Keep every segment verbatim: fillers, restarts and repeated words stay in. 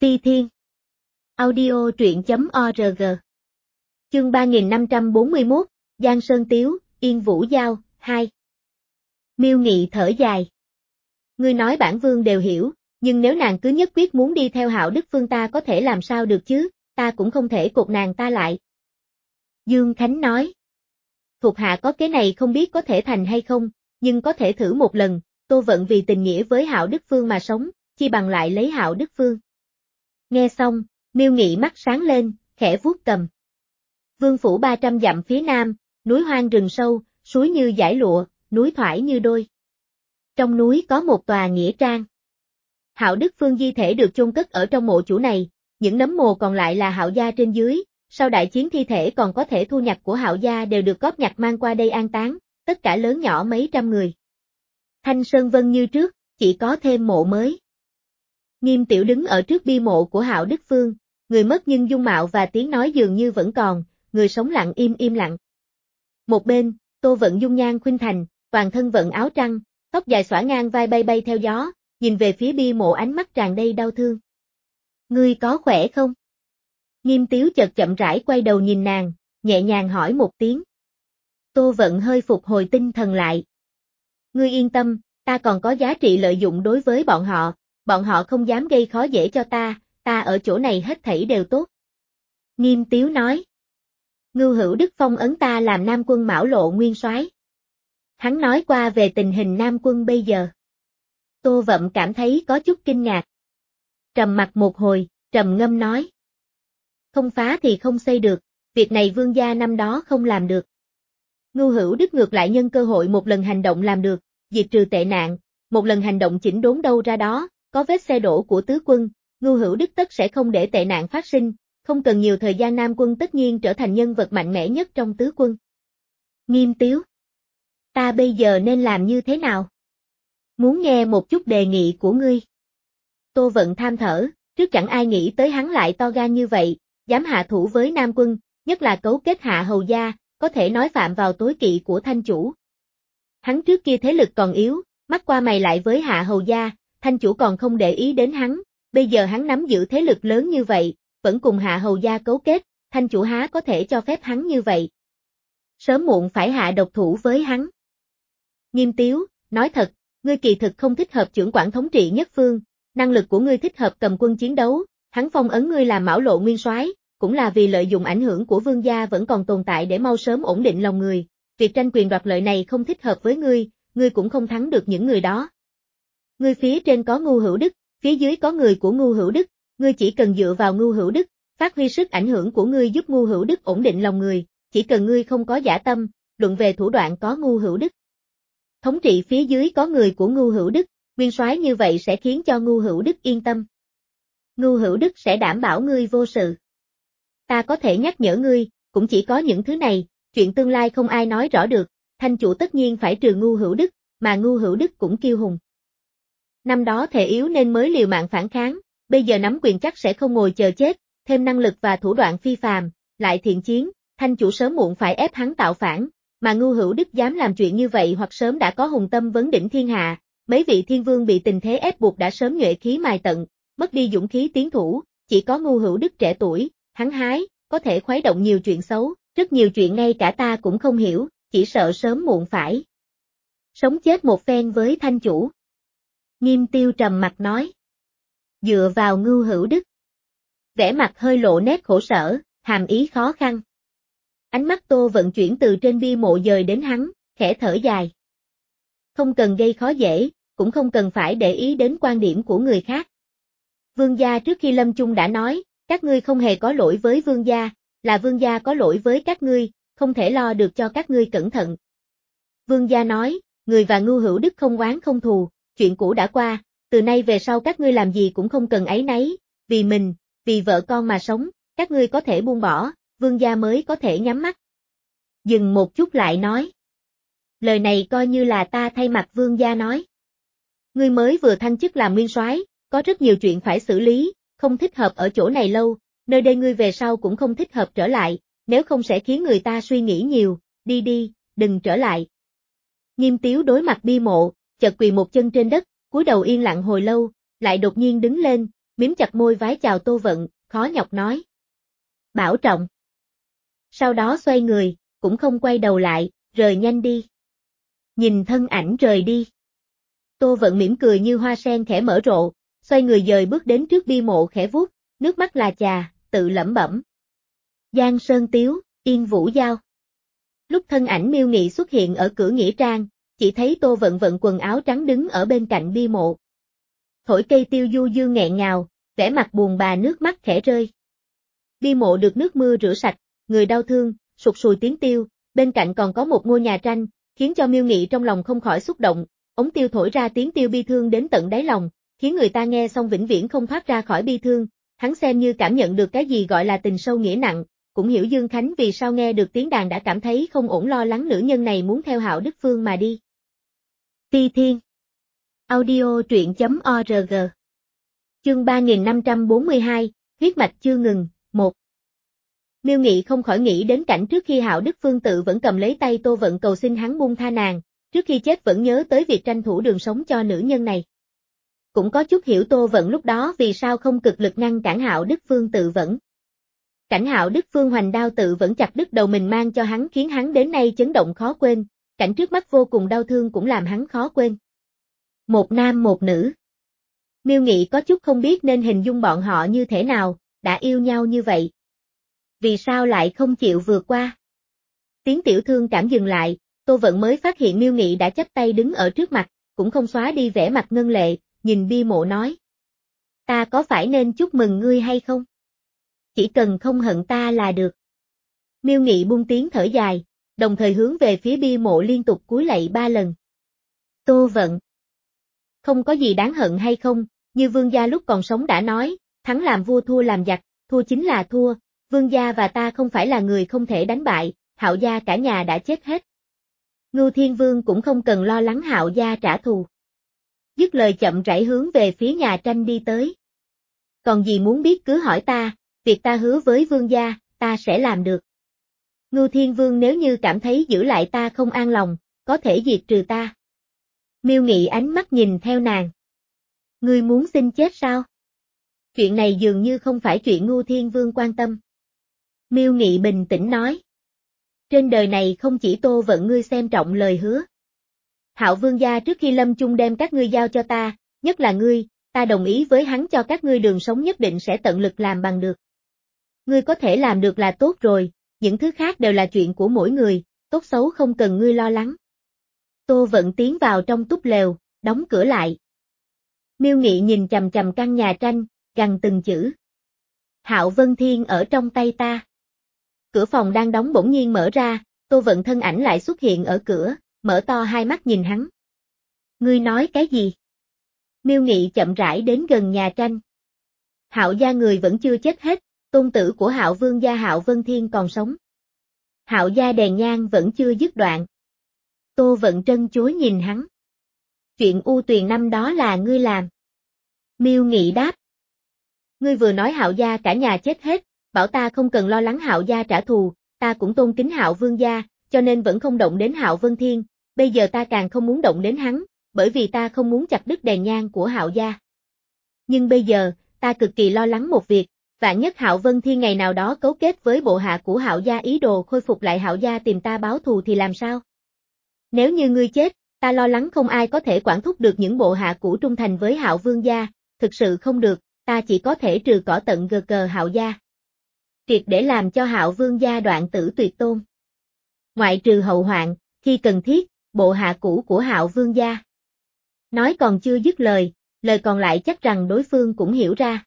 Ti Thiên. Audio truyện chấm org. Chương ba nghìn năm trăm bốn mươi mốt, Giang Sơn Tiếu, Yên Vũ Giao, hai. Miêu Nghị thở dài. Ngươi nói bản vương đều hiểu, nhưng nếu nàng cứ nhất quyết muốn đi theo Hạo Đức Phương ta có thể làm sao được chứ, ta cũng không thể cột nàng ta lại. Dương Khánh nói. Thuộc hạ có cái này không biết có thể thành hay không, nhưng có thể thử một lần, Tô Vận vì tình nghĩa với Hạo Đức Phương mà sống, chi bằng lại lấy Hạo Đức Phương. Nghe xong, Miêu Nghị mắt sáng lên, khẽ vuốt cầm. Vương phủ ba trăm dặm phía nam, núi hoang rừng sâu, suối như dải lụa, núi thoải như đôi. Trong núi có một tòa nghĩa trang. Hạo Đức Phương di thể được chôn cất ở trong mộ chủ này, những nấm mồ còn lại là Hạo gia trên dưới, sau đại chiến thi thể còn có thể thu nhặt của Hạo gia đều được góp nhặt mang qua đây an táng, tất cả lớn nhỏ mấy trăm người. Thanh Sơn Vân như trước, chỉ có thêm mộ mới. Nghiêm Tiểu đứng ở trước bia mộ của Hạo Đức Phương, người mất nhưng dung mạo và tiếng nói dường như vẫn còn, người sống lặng im im lặng. Một bên, Tô Vận dung nhan khuynh thành, toàn thân vận áo trăng, tóc dài xõa ngang vai bay bay theo gió, nhìn về phía bia mộ ánh mắt tràn đầy đau thương. Ngươi có khỏe không? Nghiêm Tiếu chợt chậm rãi quay đầu nhìn nàng, nhẹ nhàng hỏi một tiếng. Tô Vận hơi phục hồi tinh thần lại. Ngươi yên tâm, ta còn có giá trị lợi dụng đối với bọn họ, bọn họ không dám gây khó dễ cho ta, ta ở chỗ này hết thảy đều tốt. Nghiêm Tiếu nói. Ngưu Hữu Đức phong ấn ta làm Nam quân Mão Lộ nguyên soái. Hắn nói qua về tình hình Nam quân bây giờ. Tô Vận cảm thấy có chút kinh ngạc. Trầm mặt một hồi, trầm ngâm nói. Không phá thì không xây được, việc này vương gia năm đó không làm được. Ngưu Hữu Đức ngược lại nhân cơ hội một lần hành động làm được, diệt trừ tệ nạn, một lần hành động chỉnh đốn đâu ra đó, có vết xe đổ của tứ quân, Ngưu Hữu Đức tất sẽ không để tệ nạn phát sinh, không cần nhiều thời gian Nam quân tất nhiên trở thành nhân vật mạnh mẽ nhất trong tứ quân. Nghiêm Tiếu. Ta bây giờ nên làm như thế nào? Muốn nghe một chút đề nghị của ngươi. Tô Vận than thở, trước chẳng ai nghĩ tới hắn lại to gan như vậy, dám hạ thủ với Nam quân, nhất là cấu kết Hạ Hầu gia, có thể nói phạm vào tối kỵ của Thanh chủ. Hắn trước kia thế lực còn yếu, mắt qua mày lại với Hạ Hầu gia, Thanh chủ còn không để ý đến hắn, bây giờ hắn nắm giữ thế lực lớn như vậy, vẫn cùng Hạ Hầu gia cấu kết, Thanh chủ há có thể cho phép hắn như vậy. Sớm muộn phải hạ độc thủ với hắn. Nghiêm Tiếu, nói thật, ngươi kỳ thực không thích hợp trưởng quản thống trị nhất phương, năng lực của ngươi thích hợp cầm quân chiến đấu, hắn phong ấn ngươi làm Mão Lộ nguyên soái, cũng là vì lợi dụng ảnh hưởng của vương gia vẫn còn tồn tại để mau sớm ổn định lòng người, việc tranh quyền đoạt lợi này không thích hợp với ngươi, ngươi cũng không thắng được những người đó. Ngươi phía trên có Ngưu Hữu Đức, phía dưới có người của Ngưu Hữu Đức, ngươi chỉ cần dựa vào Ngưu Hữu Đức, phát huy sức ảnh hưởng của ngươi giúp Ngưu Hữu Đức ổn định lòng người, chỉ cần ngươi không có dã tâm, luận về thủ đoạn có Ngưu Hữu Đức. Thống trị phía dưới có người của Ngưu Hữu Đức, nguyên soái như vậy sẽ khiến cho Ngưu Hữu Đức yên tâm. Ngưu Hữu Đức sẽ đảm bảo ngươi vô sự. Ta có thể nhắc nhở ngươi, cũng chỉ có những thứ này, chuyện tương lai không ai nói rõ được, Thanh chủ tất nhiên phải trừ Ngưu Hữu Đức, mà Ngưu Hữu Đức cũng kiêu hùng. Năm đó thể yếu nên mới liều mạng phản kháng, bây giờ nắm quyền chắc sẽ không ngồi chờ chết, thêm năng lực và thủ đoạn phi phàm, lại thiện chiến, Thanh chủ sớm muộn phải ép hắn tạo phản, mà Ngưu Hữu Đức dám làm chuyện như vậy hoặc sớm đã có hùng tâm vấn đỉnh thiên hạ, mấy vị thiên vương bị tình thế ép buộc đã sớm nhuệ khí mài tận, mất đi dũng khí tiến thủ, chỉ có Ngưu Hữu Đức trẻ tuổi, hắn hái, có thể khuấy động nhiều chuyện xấu, rất nhiều chuyện ngay cả ta cũng không hiểu, chỉ sợ sớm muộn phải sống chết một phen với Thanh chủ. Nghiêm Tiêu trầm mặt nói. Dựa vào Ngưu Hữu Đức. Vẻ mặt hơi lộ nét khổ sở, hàm ý khó khăn. Ánh mắt Tô Vận chuyển từ trên bia mộ dời đến hắn, khẽ thở dài. Không cần gây khó dễ, cũng không cần phải để ý đến quan điểm của người khác. Vương gia trước khi lâm chung đã nói, các ngươi không hề có lỗi với vương gia, là vương gia có lỗi với các ngươi, không thể lo được cho các ngươi cẩn thận. Vương gia nói, người và Ngưu Hữu Đức không oán không thù, chuyện cũ đã qua, từ nay về sau các ngươi làm gì cũng không cần áy náy, vì mình, vì vợ con mà sống, các ngươi có thể buông bỏ, vương gia mới có thể nhắm mắt. Dừng một chút lại nói. Lời này coi như là ta thay mặt vương gia nói. Ngươi mới vừa thăng chức làm nguyên soái, có rất nhiều chuyện phải xử lý, không thích hợp ở chỗ này lâu, nơi đây ngươi về sau cũng không thích hợp trở lại, nếu không sẽ khiến người ta suy nghĩ nhiều, đi đi, đừng trở lại. Nghiêm Tiếu đối mặt bia mộ, chợt quỳ một chân trên đất, cúi đầu yên lặng hồi lâu, lại đột nhiên đứng lên, mím chặt môi vái chào Tô Vận, khó nhọc nói. Bảo trọng. Sau đó xoay người, cũng không quay đầu lại, rời nhanh đi. Nhìn thân ảnh rời đi. Tô Vận mỉm cười như hoa sen khẽ mở rộ, xoay người dời bước đến trước bia mộ khẽ vuốt, nước mắt là chà, tự lẩm bẩm. Giang Sơn Tiếu, Yên Vũ Giao. Lúc thân ảnh Miêu Nghị xuất hiện ở cửa nghĩa trang, chỉ thấy Tô Vận vận quần áo trắng đứng ở bên cạnh bia mộ. Thổi cây tiêu du dương nghẹn ngào, vẻ mặt buồn bà nước mắt khẽ rơi. Bia mộ được nước mưa rửa sạch, người đau thương, sụt sùi tiếng tiêu, bên cạnh còn có một ngôi nhà tranh, khiến cho Miêu Nghị trong lòng không khỏi xúc động, ống tiêu thổi ra tiếng tiêu bi thương đến tận đáy lòng, khiến người ta nghe xong vĩnh viễn không thoát ra khỏi bi thương, hắn xem như cảm nhận được cái gì gọi là tình sâu nghĩa nặng, cũng hiểu Dương Khánh vì sao nghe được tiếng đàn đã cảm thấy không ổn, lo lắng nữ nhân này muốn theo Hạo Đức Phương mà đi. Ti Thiên. Audio truyện chấm org. Chương ba nghìn năm trăm bốn mươi hai, huyết mạch chưa ngừng, một. Miêu Nghị không khỏi nghĩ đến cảnh trước khi Hạo Đức Phương tự vẫn cầm lấy tay Tô Vận cầu xin hắn buông tha nàng, trước khi chết vẫn nhớ tới việc tranh thủ đường sống cho nữ nhân này. Cũng có chút hiểu Tô Vận lúc đó vì sao không cực lực ngăn cản Hạo Đức Phương tự vẫn. Cảnh Hạo Đức Phương hoành đao tự vẫn chặt đứt đầu mình mang cho hắn khiến hắn đến nay chấn động khó quên, cảnh trước mắt vô cùng đau thương cũng làm hắn khó quên. Một nam một nữ. Miêu Nghị có chút không biết nên hình dung bọn họ như thế nào, đã yêu nhau như vậy. Vì sao lại không chịu vượt qua? Tiếng tiểu thương cảm dừng lại, Tô Vận mới phát hiện Miêu Nghị đã chắp tay đứng ở trước mặt, cũng không xóa đi vẻ mặt ngân lệ, nhìn bia mộ nói. Ta có phải nên chúc mừng ngươi hay không? Chỉ cần không hận ta là được. Miêu Nghị buông tiếng thở dài, đồng thời hướng về phía bia mộ liên tục cúi lạy ba lần. Tô Vận. Không có gì đáng hận hay không, như vương gia lúc còn sống đã nói, thắng làm vua thua làm giặc, thua chính là thua, vương gia và ta không phải là người không thể đánh bại, Hạo gia cả nhà đã chết hết. Ngưu Thiên Vương cũng không cần lo lắng Hạo gia trả thù. Dứt lời chậm rãi hướng về phía nhà tranh đi tới. Còn gì muốn biết cứ hỏi ta, việc ta hứa với vương gia, ta sẽ làm được. Ngưu Thiên Vương nếu như cảm thấy giữ lại ta không an lòng, có thể diệt trừ ta. Miêu Nghị ánh mắt nhìn theo nàng. Ngươi muốn xin chết sao? Chuyện này dường như không phải chuyện Ngưu Thiên Vương quan tâm. Miêu Nghị bình tĩnh nói. Trên đời này không chỉ Tô Vận ngươi xem trọng lời hứa. Hạo vương gia trước khi lâm chung đem các ngươi giao cho ta, nhất là ngươi, ta đồng ý với hắn cho các ngươi đường sống nhất định sẽ tận lực làm bằng được. Ngươi có thể làm được là tốt rồi, những thứ khác đều là chuyện của mỗi người, tốt xấu không cần ngươi lo lắng. Tô Vận tiến vào trong túp lều, đóng cửa lại. Miêu Nghị nhìn chằm chằm căn nhà tranh, gằn từng chữ. Hạo Vân Thiên ở trong tay ta. Cửa phòng đang đóng bỗng nhiên mở ra, Tô Vận thân ảnh lại xuất hiện ở cửa, mở to hai mắt nhìn hắn. Ngươi nói cái gì? Miêu Nghị chậm rãi đến gần nhà tranh. Hạo gia người vẫn chưa chết hết, tôn tử của Hạo vương gia Hạo Vân Thiên còn sống. Hạo gia đèn nhang vẫn chưa dứt đoạn. Tô Vận trân chối nhìn hắn. Chuyện U Tuyền năm đó là ngươi làm. Miêu Nghị đáp. Ngươi vừa nói Hạo gia cả nhà chết hết, bảo ta không cần lo lắng Hạo gia trả thù, ta cũng tôn kính Hạo vương gia, cho nên vẫn không động đến Hạo Vân Thiên, bây giờ ta càng không muốn động đến hắn, bởi vì ta không muốn chặt đứt đèn nhang của Hạo gia. Nhưng bây giờ, ta cực kỳ lo lắng một việc, vạn nhất Hạo Vân Thiên ngày nào đó cấu kết với bộ hạ của Hạo gia ý đồ khôi phục lại Hạo gia tìm ta báo thù thì làm sao? Nếu như ngươi chết, ta lo lắng không ai có thể quản thúc được những bộ hạ cũ trung thành với Hạo vương gia, thực sự không được, ta chỉ có thể trừ cỏ tận gờ cờ Hạo gia. Triệt để làm cho Hạo vương gia đoạn tử tuyệt tôn. Ngoại trừ hậu hoạn, khi cần thiết, bộ hạ cũ của Hạo vương gia. Nói còn chưa dứt lời, lời còn lại chắc rằng đối phương cũng hiểu ra.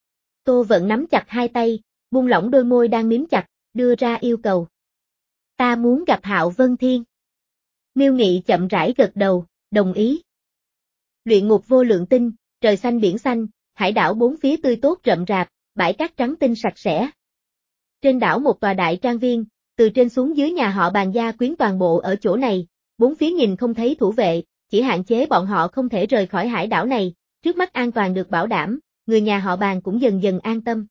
Tô Vận nắm chặt hai tay, buông lỏng đôi môi đang mím chặt, đưa ra yêu cầu. Ta muốn gặp Hạo Vân Thiên. Miêu Nghị chậm rãi gật đầu, đồng ý. Luyện ngục vô lượng tinh, trời xanh biển xanh, hải đảo bốn phía tươi tốt rậm rạp, bãi cát trắng tinh sạch sẽ. Trên đảo một tòa đại trang viên, từ trên xuống dưới nhà họ Bàn gia quyến toàn bộ ở chỗ này, bốn phía nhìn không thấy thủ vệ, chỉ hạn chế bọn họ không thể rời khỏi hải đảo này, trước mắt an toàn được bảo đảm, người nhà họ Bàn cũng dần dần an tâm.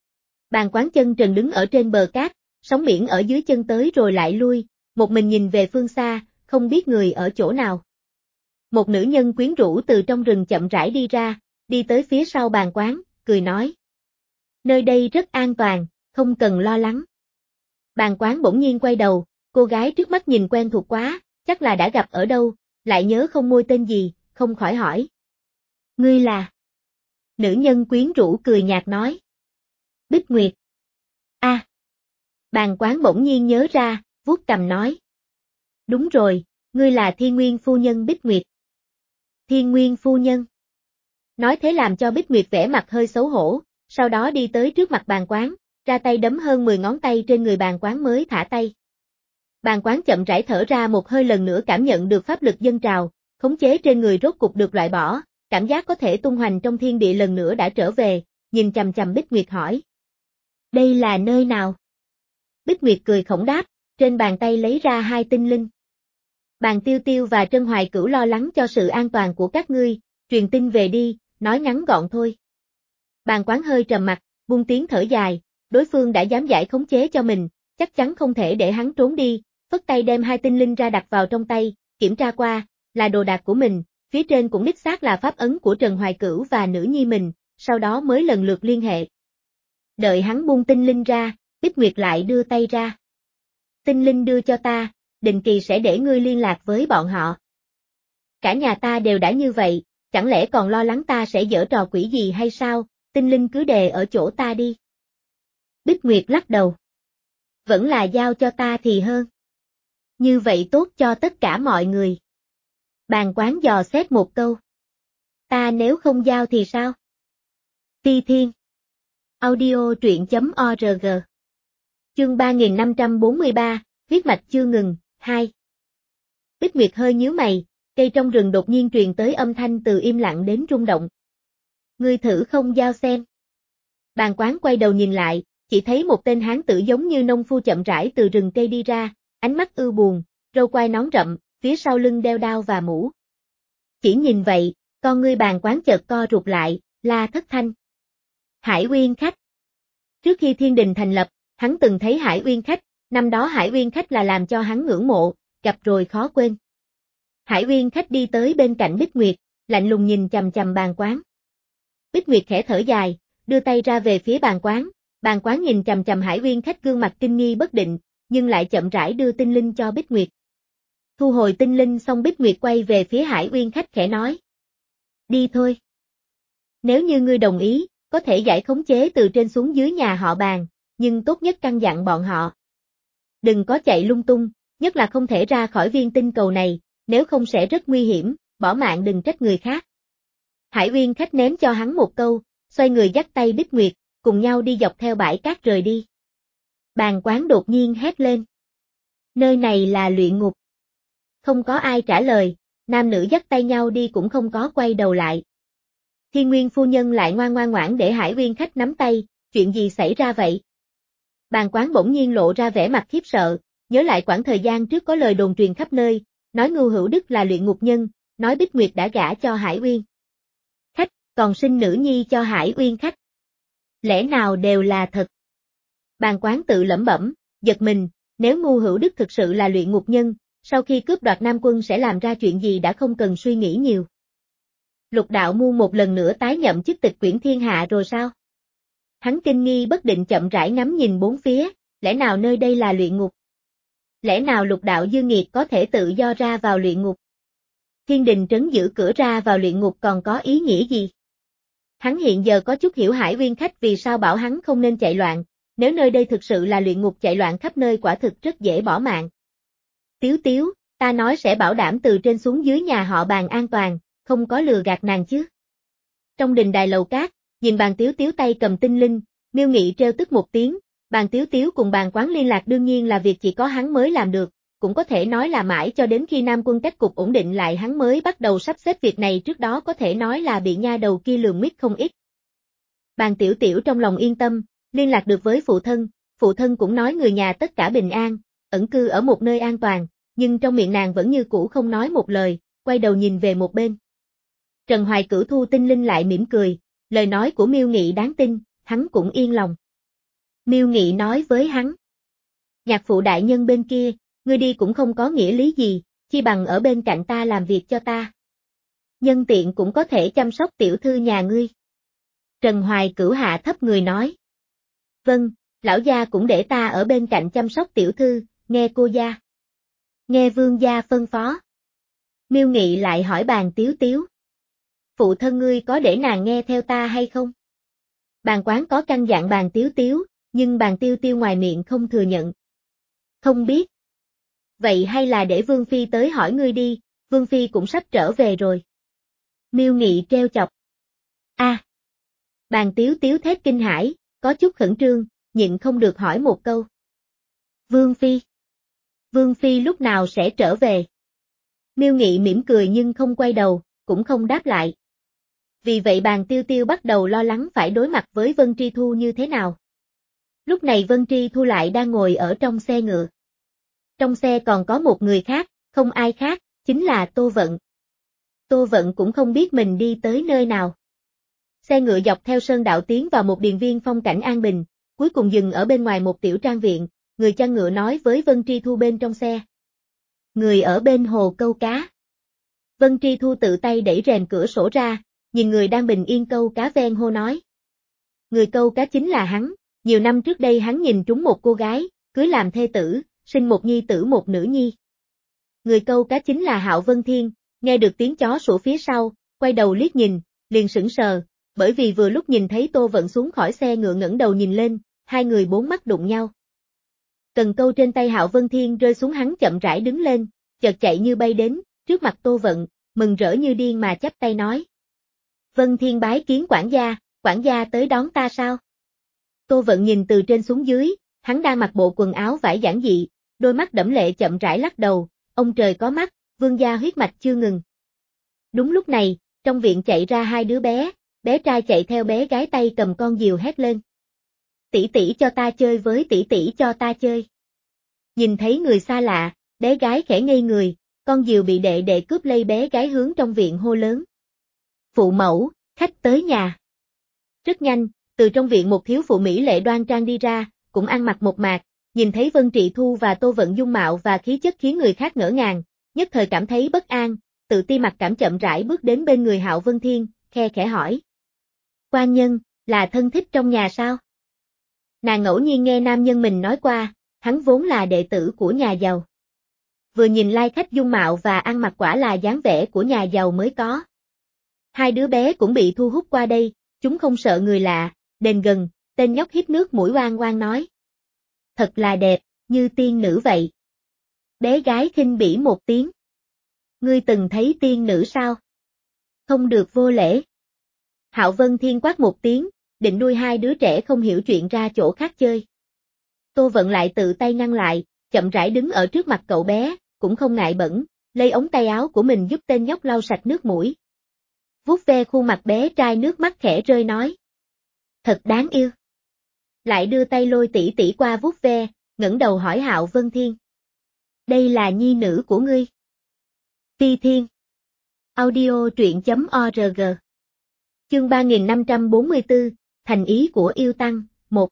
Bàn quán chân trần đứng ở trên bờ cát, sóng biển ở dưới chân tới rồi lại lui, một mình nhìn về phương xa, không biết người ở chỗ nào. Một nữ nhân quyến rũ từ trong rừng chậm rãi đi ra, đi tới phía sau bàn quán, cười nói. Nơi đây rất an toàn, không cần lo lắng. Bàn quán bỗng nhiên quay đầu, cô gái trước mắt nhìn quen thuộc quá, chắc là đã gặp ở đâu, lại nhớ không môi tên gì, không khỏi hỏi. Ngươi là? Nữ nhân quyến rũ cười nhạt nói. Bích Nguyệt. A. À. Bàn quán bỗng nhiên nhớ ra, vuốt cằm nói. Đúng rồi, ngươi là Thiên Nguyên phu nhân Bích Nguyệt. Thiên Nguyên phu nhân. Nói thế làm cho Bích Nguyệt vẻ mặt hơi xấu hổ, sau đó đi tới trước mặt bàn quán, ra tay đấm hơn mười ngón tay trên người bàn quán mới thả tay. Bàn quán chậm rãi thở ra một hơi, lần nữa cảm nhận được pháp lực dâng trào, khống chế trên người rốt cục được loại bỏ, cảm giác có thể tung hoành trong thiên địa lần nữa đã trở về, nhìn chằm chằm Bích Nguyệt hỏi. Đây là nơi nào? Bích Nguyệt cười khổng đáp, trên bàn tay lấy ra hai tinh linh. Bàn Tiêu Tiêu và Trân Hoài Cửu lo lắng cho sự an toàn của các ngươi, truyền tin về đi, nói ngắn gọn thôi. Bàn quán hơi trầm mặt, buông tiếng thở dài, đối phương đã dám giải khống chế cho mình, chắc chắn không thể để hắn trốn đi, phất tay đem hai tinh linh ra đặt vào trong tay, kiểm tra qua, là đồ đạc của mình, phía trên cũng đích xác là pháp ấn của Trần Hoài Cửu và nữ nhi mình, sau đó mới lần lượt liên hệ. Đợi hắn buông tinh linh ra, Bích Nguyệt lại đưa tay ra. Tinh linh đưa cho ta, định kỳ sẽ để ngươi liên lạc với bọn họ. Cả nhà ta đều đã như vậy, chẳng lẽ còn lo lắng ta sẽ giở trò quỷ gì hay sao, tinh linh cứ đề ở chỗ ta đi. Bích Nguyệt lắc đầu. Vẫn là giao cho ta thì hơn. Như vậy tốt cho tất cả mọi người. Bàn quán dò xét một câu. Ta nếu không giao thì sao? Phi Thiên. Audio truyện chấm org. Chương ba nghìn năm trăm bốn mươi ba, huyết mạch chưa ngừng, hai. Bích Nguyệt hơi nhíu mày, cây trong rừng đột nhiên truyền tới âm thanh từ im lặng đến rung động. Ngươi thử không giao xem. Bàn quán quay đầu nhìn lại, chỉ thấy một tên hán tử giống như nông phu chậm rãi từ rừng cây đi ra, ánh mắt ưu buồn, râu quai nón rậm, phía sau lưng đeo đao và mũ. Chỉ nhìn vậy, con ngươi bàn quán chợt co rụt lại, la thất thanh. Hải Uyên Khách. Trước khi thiên đình thành lập, hắn từng thấy Hải Uyên Khách, năm đó Hải Uyên Khách là làm cho hắn ngưỡng mộ, gặp rồi khó quên. Hải Uyên Khách đi tới bên cạnh Bích Nguyệt, lạnh lùng nhìn chằm chằm bàn quán. Bích Nguyệt khẽ thở dài, đưa tay ra về phía bàn quán, bàn quán nhìn chằm chằm Hải Uyên Khách gương mặt kinh nghi bất định, nhưng lại chậm rãi đưa tinh linh cho Bích Nguyệt. Thu hồi tinh linh xong Bích Nguyệt quay về phía Hải Uyên Khách khẽ nói. Đi thôi. Nếu như ngươi đồng ý, có thể giải khống chế từ trên xuống dưới nhà họ Bàn, nhưng tốt nhất căn dặn bọn họ. Đừng có chạy lung tung, nhất là không thể ra khỏi viên tinh cầu này, nếu không sẽ rất nguy hiểm, bỏ mạng đừng trách người khác. Hải Uyên Khách ném cho hắn một câu, xoay người dắt tay Bích Nguyệt, cùng nhau đi dọc theo bãi cát rời đi. Bàn quán đột nhiên hét lên. Nơi này là luyện ngục. Không có ai trả lời, nam nữ dắt tay nhau đi cũng không có quay đầu lại. Thiên Nguyên phu nhân lại ngoan ngoan ngoãn để Hải Uyên Khách nắm tay, chuyện gì xảy ra vậy? Bàn quán bỗng nhiên lộ ra vẻ mặt khiếp sợ, nhớ lại quãng thời gian trước có lời đồn truyền khắp nơi, nói Ngưu Hữu Đức là luyện ngục nhân, nói Bích Nguyệt đã gả cho Hải Uyên Khách, còn sinh nữ nhi cho Hải Uyên Khách. Lẽ nào đều là thật? Bàn quán tự lẩm bẩm, giật mình, nếu Ngưu Hữu Đức thực sự là luyện ngục nhân, sau khi cướp đoạt Nam Quân sẽ làm ra chuyện gì đã không cần suy nghĩ nhiều. Lục Đạo Mu một lần nữa tái nhậm chức tịch quyển thiên hạ rồi sao? Hắn kinh nghi bất định chậm rãi ngắm nhìn bốn phía, lẽ nào nơi đây là luyện ngục? Lẽ nào Lục Đạo Dương Nghiệt có thể tự do ra vào luyện ngục? Thiên đình trấn giữ cửa ra vào luyện ngục còn có ý nghĩa gì? Hắn hiện giờ có chút hiểu Hải Uyên Khách vì sao bảo hắn không nên chạy loạn, nếu nơi đây thực sự là luyện ngục chạy loạn khắp nơi quả thực rất dễ bỏ mạng. Tiếu Tiếu, ta nói sẽ bảo đảm từ trên xuống dưới nhà họ Bàn an toàn, không có lừa gạt nàng chứ. Trong đình đài lầu cát, nhìn Bàn Tiếu Tiếu tay cầm tinh linh, Miêu Nghị trêu tức một tiếng, Bàn Tiếu Tiếu cùng Bàn quán liên lạc đương nhiên là việc chỉ có hắn mới làm được, cũng có thể nói là mãi cho đến khi Nam Quân cách cục ổn định lại hắn mới bắt đầu sắp xếp việc này, trước đó có thể nói là bị nha đầu kia lường miết không ít. Bàn Tiểu Tiểu trong lòng yên tâm, liên lạc được với phụ thân, phụ thân cũng nói người nhà tất cả bình an, ẩn cư ở một nơi an toàn, nhưng trong miệng nàng vẫn như cũ không nói một lời, quay đầu nhìn về một bên. Trần Hoài Cửu thu tinh linh lại mỉm cười, lời nói của Miêu Nghị đáng tin, hắn cũng yên lòng. Miêu Nghị nói với hắn. Nhạc phụ đại nhân bên kia, ngươi đi cũng không có nghĩa lý gì, chi bằng ở bên cạnh ta làm việc cho ta. Nhân tiện cũng có thể chăm sóc tiểu thư nhà ngươi. Trần Hoài Cửu hạ thấp người nói. Vâng, lão gia cũng để ta ở bên cạnh chăm sóc tiểu thư, nghe cô gia. Nghe vương gia phân phó. Miêu Nghị lại hỏi Bàn Tiếu Tiếu. Phụ thân ngươi có để nàng nghe theo ta hay không? Bàn quán có căn dặn Bàn Tiếu Tiếu, nhưng Bàn Tiêu Tiêu ngoài miệng không thừa nhận. Không biết. Vậy hay là để Vương Phi tới hỏi ngươi đi, Vương Phi cũng sắp trở về rồi. Miêu Nghị treo chọc. A. À. Bàn Tiếu Tiếu thét kinh hãi, có chút khẩn trương, nhịn không được hỏi một câu. Vương Phi. Vương Phi lúc nào sẽ trở về? Miêu Nghị mỉm cười nhưng không quay đầu, cũng không đáp lại. Vì vậy Bàn Tiêu Tiêu bắt đầu lo lắng phải đối mặt với Vân Tri Thu như thế nào. Lúc này Vân Tri Thu lại đang ngồi ở trong xe ngựa. Trong xe còn có một người khác, không ai khác, chính là Tô Vận. Tô Vận cũng không biết mình đi tới nơi nào. Xe ngựa dọc theo sơn đạo tiến vào một điền viên phong cảnh an bình, cuối cùng dừng ở bên ngoài một tiểu trang viện, người chăn ngựa nói với Vân Tri Thu bên trong xe. Người ở bên hồ câu cá. Vân Tri Thu tự tay đẩy rèm cửa sổ ra, nhìn người đang bình yên câu cá ven hồ nói. Người câu cá chính là hắn, nhiều năm trước đây hắn nhìn trúng một cô gái, cưới làm thê tử, sinh một nhi tử một nữ nhi. Người câu cá chính là Hạo Vân Thiên, nghe được tiếng chó sủa phía sau, quay đầu liếc nhìn, liền sững sờ, bởi vì vừa lúc nhìn thấy Tô Vận xuống khỏi xe ngựa ngẩng đầu nhìn lên, hai người bốn mắt đụng nhau. Cần câu trên tay Hạo Vân Thiên rơi xuống, hắn chậm rãi đứng lên, chợt chạy như bay đến, trước mặt Tô Vận, mừng rỡ như điên mà chắp tay nói. Vân Thiên bái kiến quản gia, quản gia tới đón ta sao? Tô Vận nhìn từ trên xuống dưới, hắn đang mặc bộ quần áo vải giản dị, đôi mắt đẫm lệ chậm rãi lắc đầu, ông trời có mắt, vương gia huyết mạch chưa ngừng. Đúng lúc này, trong viện chạy ra hai đứa bé, bé trai chạy theo bé gái tay cầm con diều hét lên. Tỷ tỷ cho ta chơi với, tỷ tỷ cho ta chơi. Nhìn thấy người xa lạ, bé gái khẽ ngây người, con diều bị đệ đệ cướp lấy, bé gái hướng trong viện hô lớn. Phụ mẫu, khách tới nhà. Rất nhanh, từ trong viện một thiếu phụ mỹ lệ đoan trang đi ra, cũng ăn mặc mộc mạc, nhìn thấy Vân Trị Thu và Tô Vận dung mạo và khí chất khiến người khác ngỡ ngàng, nhất thời cảm thấy bất an, tự ti mặc cảm chậm rãi bước đến bên người Hạo Vân Thiên, khe khẽ hỏi. Quan nhân, là thân thích trong nhà sao? Nàng ngẫu nhiên nghe nam nhân mình nói qua, hắn vốn là đệ tử của nhà giàu. Vừa nhìn lai khách dung mạo và ăn mặc quả là dáng vẻ của nhà giàu mới có. Hai đứa bé cũng bị thu hút qua đây, chúng không sợ người lạ, đến gần, tên nhóc hít nước mũi oang oang nói. Thật là đẹp, như tiên nữ vậy. Bé gái khinh bỉ một tiếng. Ngươi từng thấy tiên nữ sao? Không được vô lễ. Hạo Vân Thiên quát một tiếng, định đuôi hai đứa trẻ không hiểu chuyện ra chỗ khác chơi. Tô Vận lại tự tay ngăn lại, chậm rãi đứng ở trước mặt cậu bé, cũng không ngại bẩn, lấy ống tay áo của mình giúp tên nhóc lau sạch nước mũi. Vuốt ve khuôn mặt bé trai, nước mắt khẽ rơi nói. Thật đáng yêu. Lại đưa tay lôi tỷ tỷ qua vuốt ve, ngẩng đầu hỏi Hạo Vân Thiên. Đây là nhi nữ của ngươi. Phi Thiên. Audio truyện chấm org. Chương ba nghìn năm trăm bốn mươi tư, thành ý của yêu tăng, một.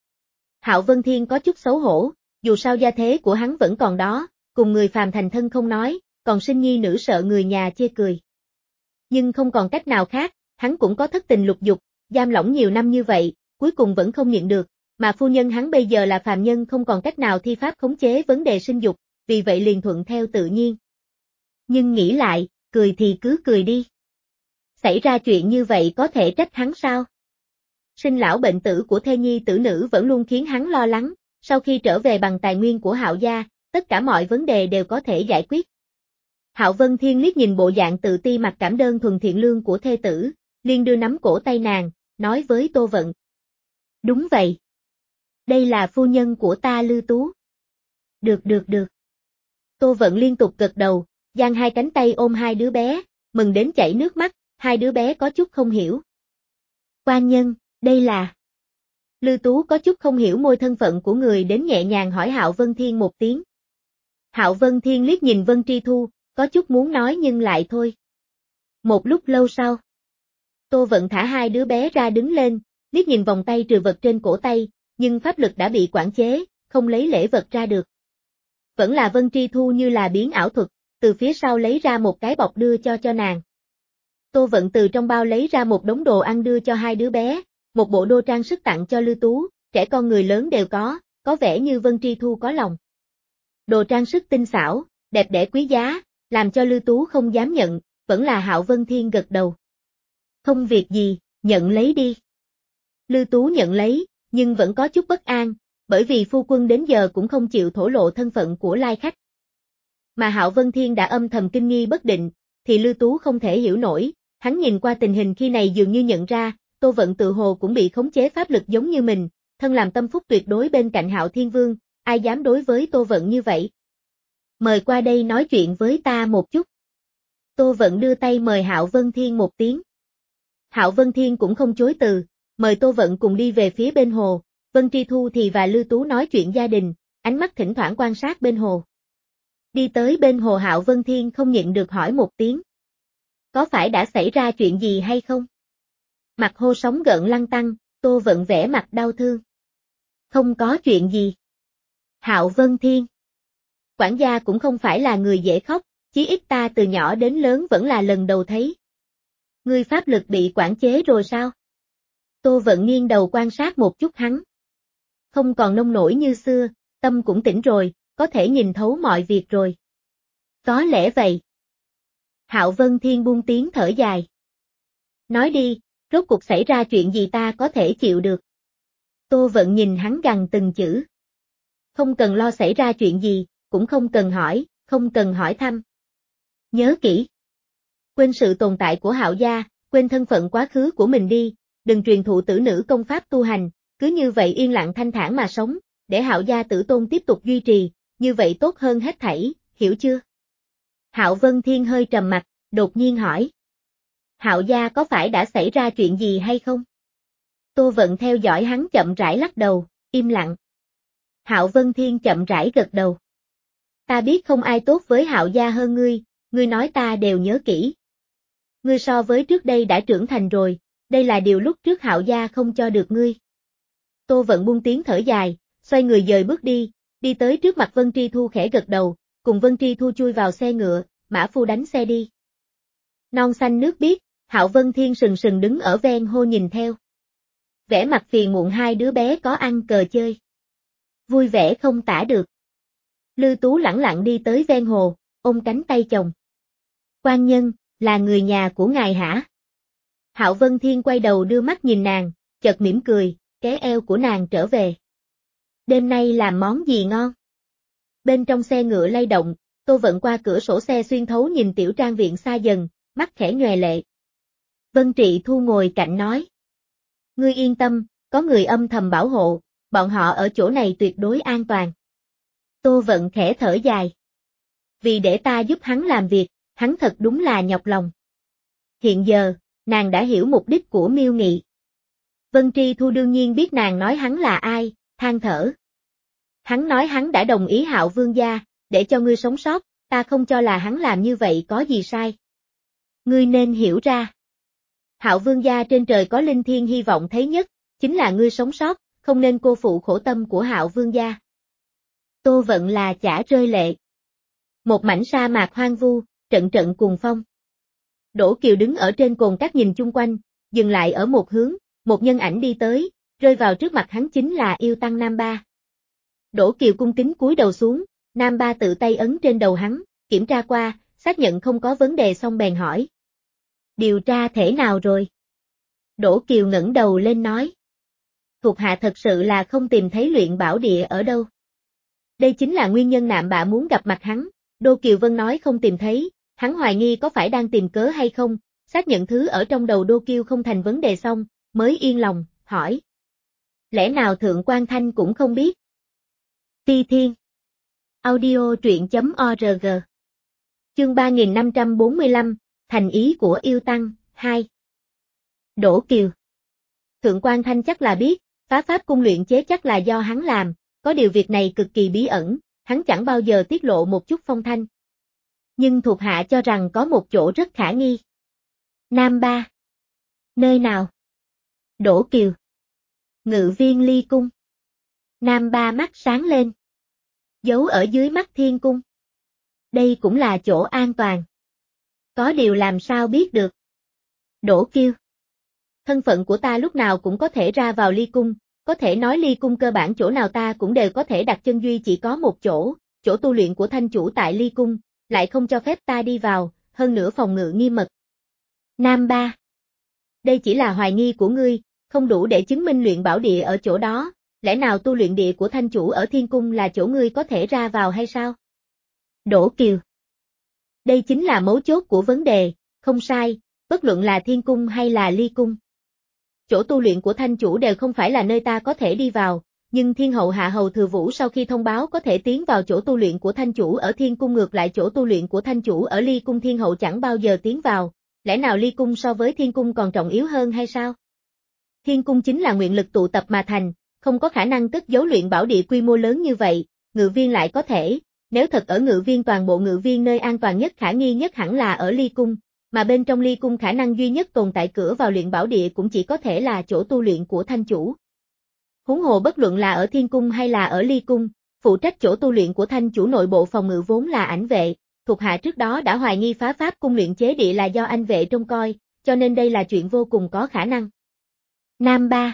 Hạo Vân Thiên có chút xấu hổ, dù sao gia thế của hắn vẫn còn đó, cùng người phàm thành thân không nói, còn sinh nhi nữ sợ người nhà chê cười. Nhưng không còn cách nào khác, hắn cũng có thất tình lục dục, giam lỏng nhiều năm như vậy, cuối cùng vẫn không nhịn được, mà phu nhân hắn bây giờ là phàm nhân không còn cách nào thi pháp khống chế vấn đề sinh dục, vì vậy liền thuận theo tự nhiên. Nhưng nghĩ lại, cười thì cứ cười đi. Xảy ra chuyện như vậy có thể trách hắn sao? Sinh lão bệnh tử của thê nhi tử nữ vẫn luôn khiến hắn lo lắng, sau khi trở về bằng tài nguyên của Hạo gia, tất cả mọi vấn đề đều có thể giải quyết. Hạo Vân Thiên liếc nhìn bộ dạng tự ti mặc cảm đơn thuần thiện lương của thê tử, liền đưa nắm cổ tay nàng, nói với Tô Vận. Đúng vậy. Đây là phu nhân của ta Lư Tú. Được được được. Tô Vận liên tục gật đầu, giang hai cánh tay ôm hai đứa bé, mừng đến chảy nước mắt, hai đứa bé có chút không hiểu. Quan nhân, đây là... Lư Tú có chút không hiểu môi thân phận của người đến nhẹ nhàng hỏi Hạo Vân Thiên một tiếng. Hạo Vân Thiên liếc nhìn Vân Tri Thu, có chút muốn nói nhưng lại thôi. Một lúc lâu sau, Tô Vận thả hai đứa bé ra đứng lên, liếc nhìn vòng tay trừ vật trên cổ tay, nhưng pháp lực đã bị quản chế, không lấy lễ vật ra được. Vẫn là Vân Tri Thu như là biến ảo thuật, từ phía sau lấy ra một cái bọc đưa cho cho nàng. Tô Vận từ trong bao lấy ra một đống đồ ăn đưa cho hai đứa bé, một bộ đồ trang sức tặng cho Lưu Tú, trẻ con người lớn đều có, có vẻ như Vân Tri Thu có lòng. Đồ trang sức tinh xảo, đẹp đẽ quý giá, làm cho Lưu Tú không dám nhận, vẫn là Hạo Vân Thiên gật đầu. Không việc gì, nhận lấy đi. Lưu Tú nhận lấy, nhưng vẫn có chút bất an, bởi vì phu quân đến giờ cũng không chịu thổ lộ thân phận của lai khách. Mà Hạo Vân Thiên đã âm thầm kinh nghi bất định, thì Lưu Tú không thể hiểu nổi, hắn nhìn qua tình hình khi này dường như nhận ra, Tô Vận tự hồ cũng bị khống chế pháp lực giống như mình, thân làm tâm phúc tuyệt đối bên cạnh Hạo Thiên Vương, ai dám đối với Tô Vận như vậy. Mời qua đây nói chuyện với ta một chút. Tô Vận đưa tay mời Hạo Vân Thiên một tiếng. Hạo Vân Thiên cũng không chối từ, mời Tô Vận cùng đi về phía bên hồ, Vân Tri Thu thì và Lưu Tú nói chuyện gia đình, ánh mắt thỉnh thoảng quan sát bên hồ. Đi tới bên hồ Hạo Vân Thiên không nhịn được hỏi một tiếng. Có phải đã xảy ra chuyện gì hay không? Mặt hồ sóng gợn lăn tăn, Tô Vận vẻ mặt đau thương. Không có chuyện gì. Hạo Vân Thiên. Quản gia cũng không phải là người dễ khóc, chí ít ta từ nhỏ đến lớn vẫn là lần đầu thấy. Ngươi pháp lực bị quản chế rồi sao? Tô Vận nghiêng đầu quan sát một chút hắn. Không còn nông nổi như xưa, tâm cũng tỉnh rồi, có thể nhìn thấu mọi việc rồi. Có lẽ vậy. Hạo Vân Thiên buông tiếng thở dài. Nói đi, rốt cuộc xảy ra chuyện gì ta có thể chịu được. Tô Vận nhìn hắn gằn từng chữ. Không cần lo xảy ra chuyện gì, cũng không cần hỏi, không cần hỏi thăm. Nhớ kỹ. Quên sự tồn tại của Hạo gia, quên thân phận quá khứ của mình đi, đừng truyền thụ tử nữ công pháp tu hành, cứ như vậy yên lặng thanh thản mà sống, để Hạo gia tử tôn tiếp tục duy trì, như vậy tốt hơn hết thảy, hiểu chưa? Hạo Vân Thiên hơi trầm mặt, đột nhiên hỏi. Hạo gia có phải đã xảy ra chuyện gì hay không? Tô Vận theo dõi hắn chậm rãi lắc đầu, im lặng. Hạo Vân Thiên chậm rãi gật đầu. Ta biết không ai tốt với Hạo gia hơn ngươi, ngươi nói ta đều nhớ kỹ. Ngươi so với trước đây đã trưởng thành rồi, đây là điều lúc trước Hạo gia không cho được ngươi. Tô Vận buông tiếng thở dài, xoay người dời bước đi, đi tới trước mặt Vân Tri Thu khẽ gật đầu, cùng Vân Tri Thu chui vào xe ngựa, mã phu đánh xe đi. Non xanh nước biếc, Hạo Vân Thiên sừng sừng đứng ở ven hồ nhìn theo. Vẻ mặt phiền muộn hai đứa bé có ăn cờ chơi. Vui vẻ không tả được. Lưu Tú lẳng lặng đi tới ven hồ, ôm cánh tay chồng. Quan nhân, là người nhà của ngài hả? Hạo Vân Thiên quay đầu đưa mắt nhìn nàng, chợt mỉm cười, kéo eo của nàng trở về. Đêm nay làm món gì ngon? Bên trong xe ngựa lay động, Tô Vận qua cửa sổ xe xuyên thấu nhìn tiểu trang viện xa dần, mắt khẽ nhòe lệ. Vân Trị Thu ngồi cạnh nói. Ngươi yên tâm, có người âm thầm bảo hộ, bọn họ ở chỗ này tuyệt đối an toàn. Tô Vận khẽ thở dài. Vì để ta giúp hắn làm việc, hắn thật đúng là nhọc lòng. Hiện giờ, nàng đã hiểu mục đích của Miêu Nghị. Vân Tri Thu đương nhiên biết nàng nói hắn là ai, than thở. Hắn nói hắn đã đồng ý Hạo Vương gia, để cho ngươi sống sót, ta không cho là hắn làm như vậy có gì sai. Ngươi nên hiểu ra. Hạo Vương gia trên trời có linh thiêng hy vọng thấy nhất, chính là ngươi sống sót, không nên cô phụ khổ tâm của Hạo Vương gia. Tô Vận là chả rơi lệ. Một mảnh sa mạc hoang vu, trận trận cuồng phong. Đỗ Kiều đứng ở trên cồn cát nhìn chung quanh, dừng lại ở một hướng, một nhân ảnh đi tới, rơi vào trước mặt hắn chính là yêu tăng Nam Ba. Đỗ Kiều cung kính cúi đầu xuống, Nam Ba tự tay ấn trên đầu hắn, kiểm tra qua, xác nhận không có vấn đề xong bèn hỏi. Điều tra thể nào rồi? Đỗ Kiều ngẩng đầu lên nói. Thuộc hạ thật sự là không tìm thấy luyện bảo địa ở đâu. Đây chính là nguyên nhân Nạm Bạ muốn gặp mặt hắn, Đỗ Kiều Vân nói không tìm thấy, hắn hoài nghi có phải đang tìm cớ hay không, xác nhận thứ ở trong đầu Đỗ Kiều không thành vấn đề xong, mới yên lòng, hỏi. Lẽ nào Thượng Quan Thanh cũng không biết? Ti Thiên. Audio truyện.org. Chương ba nghìn năm trăm bốn mươi lăm, thành ý của yêu tăng, hai. Đỗ Kiều. Thượng Quan Thanh chắc là biết, phá pháp cung luyện chế chắc là do hắn làm, có điều việc này cực kỳ bí ẩn, hắn chẳng bao giờ tiết lộ một chút phong thanh. Nhưng thuộc hạ cho rằng có một chỗ rất khả nghi. Nam Ba. Nơi nào? Đỗ Kiều. Ngự viên ly cung. Nam Ba mắt sáng lên. Giấu ở dưới mắt thiên cung. Đây cũng là chỗ an toàn. Có điều làm sao biết được. Đỗ Kiêu. Thân phận của ta lúc nào cũng có thể ra vào ly cung, có thể nói ly cung cơ bản chỗ nào ta cũng đều có thể đặt chân duy chỉ có một chỗ, chỗ tu luyện của thanh chủ tại ly cung, lại không cho phép ta đi vào, hơn nữa phòng ngự nghiêm mật. Nam Ba. Đây chỉ là hoài nghi của ngươi, không đủ để chứng minh luyện bảo địa ở chỗ đó, lẽ nào tu luyện địa của thanh chủ ở thiên cung là chỗ ngươi có thể ra vào hay sao? Đỗ Kiều. Đây chính là mấu chốt của vấn đề, không sai, bất luận là thiên cung hay là ly cung. Chỗ tu luyện của thanh chủ đều không phải là nơi ta có thể đi vào, nhưng thiên hậu hạ hầu thừa vũ sau khi thông báo có thể tiến vào chỗ tu luyện của thanh chủ ở thiên cung, ngược lại chỗ tu luyện của thanh chủ ở ly cung thiên hậu chẳng bao giờ tiến vào, lẽ nào ly cung so với thiên cung còn trọng yếu hơn hay sao? Thiên cung chính là nguyện lực tụ tập mà thành, không có khả năng cất giấu luyện bảo địa quy mô lớn như vậy, ngự viên lại có thể, nếu thật ở ngự viên toàn bộ ngự viên nơi an toàn nhất khả nghi nhất hẳn là ở ly cung, mà bên trong ly cung khả năng duy nhất tồn tại cửa vào luyện bảo địa cũng chỉ có thể là chỗ tu luyện của thanh chủ. Huống hồ bất luận là ở thiên cung hay là ở ly cung, phụ trách chỗ tu luyện của thanh chủ nội bộ phòng ngự vốn là ảnh vệ, thuộc hạ trước đó đã hoài nghi phá pháp cung luyện chế địa là do anh vệ trông coi, cho nên đây là chuyện vô cùng có khả năng. Nam Ba.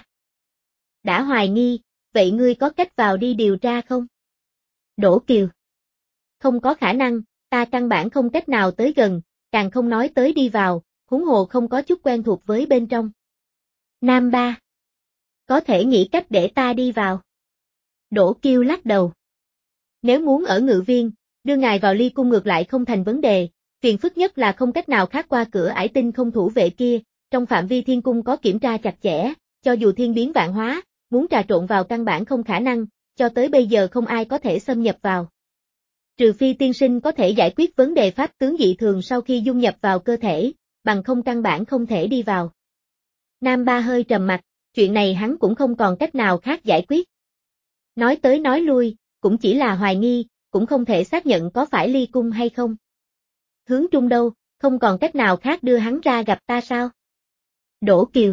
Đã hoài nghi, vậy ngươi có cách vào đi điều tra không? Đỗ Kiều. Không có khả năng, ta căn bản không cách nào tới gần, càng không nói tới đi vào, huống hồ không có chút quen thuộc với bên trong. Nam Ba. Có thể nghĩ cách để ta đi vào. Đỗ Kiêu lắc đầu. Nếu muốn ở ngự viên, đưa ngài vào ly cung ngược lại không thành vấn đề, phiền phức nhất là không cách nào khác qua cửa ải tinh không thủ vệ kia, trong phạm vi thiên cung có kiểm tra chặt chẽ, cho dù thiên biến vạn hóa, muốn trà trộn vào căn bản không khả năng, cho tới bây giờ không ai có thể xâm nhập vào. Trừ phi tiên sinh có thể giải quyết vấn đề pháp tướng dị thường sau khi dung nhập vào cơ thể, bằng không căn bản không thể đi vào. Nam Ba hơi trầm mặt, chuyện này hắn cũng không còn cách nào khác giải quyết. Nói tới nói lui, cũng chỉ là hoài nghi, cũng không thể xác nhận có phải ly cung hay không. Hướng Trung đâu, không còn cách nào khác đưa hắn ra gặp ta sao? Đỗ Kiều.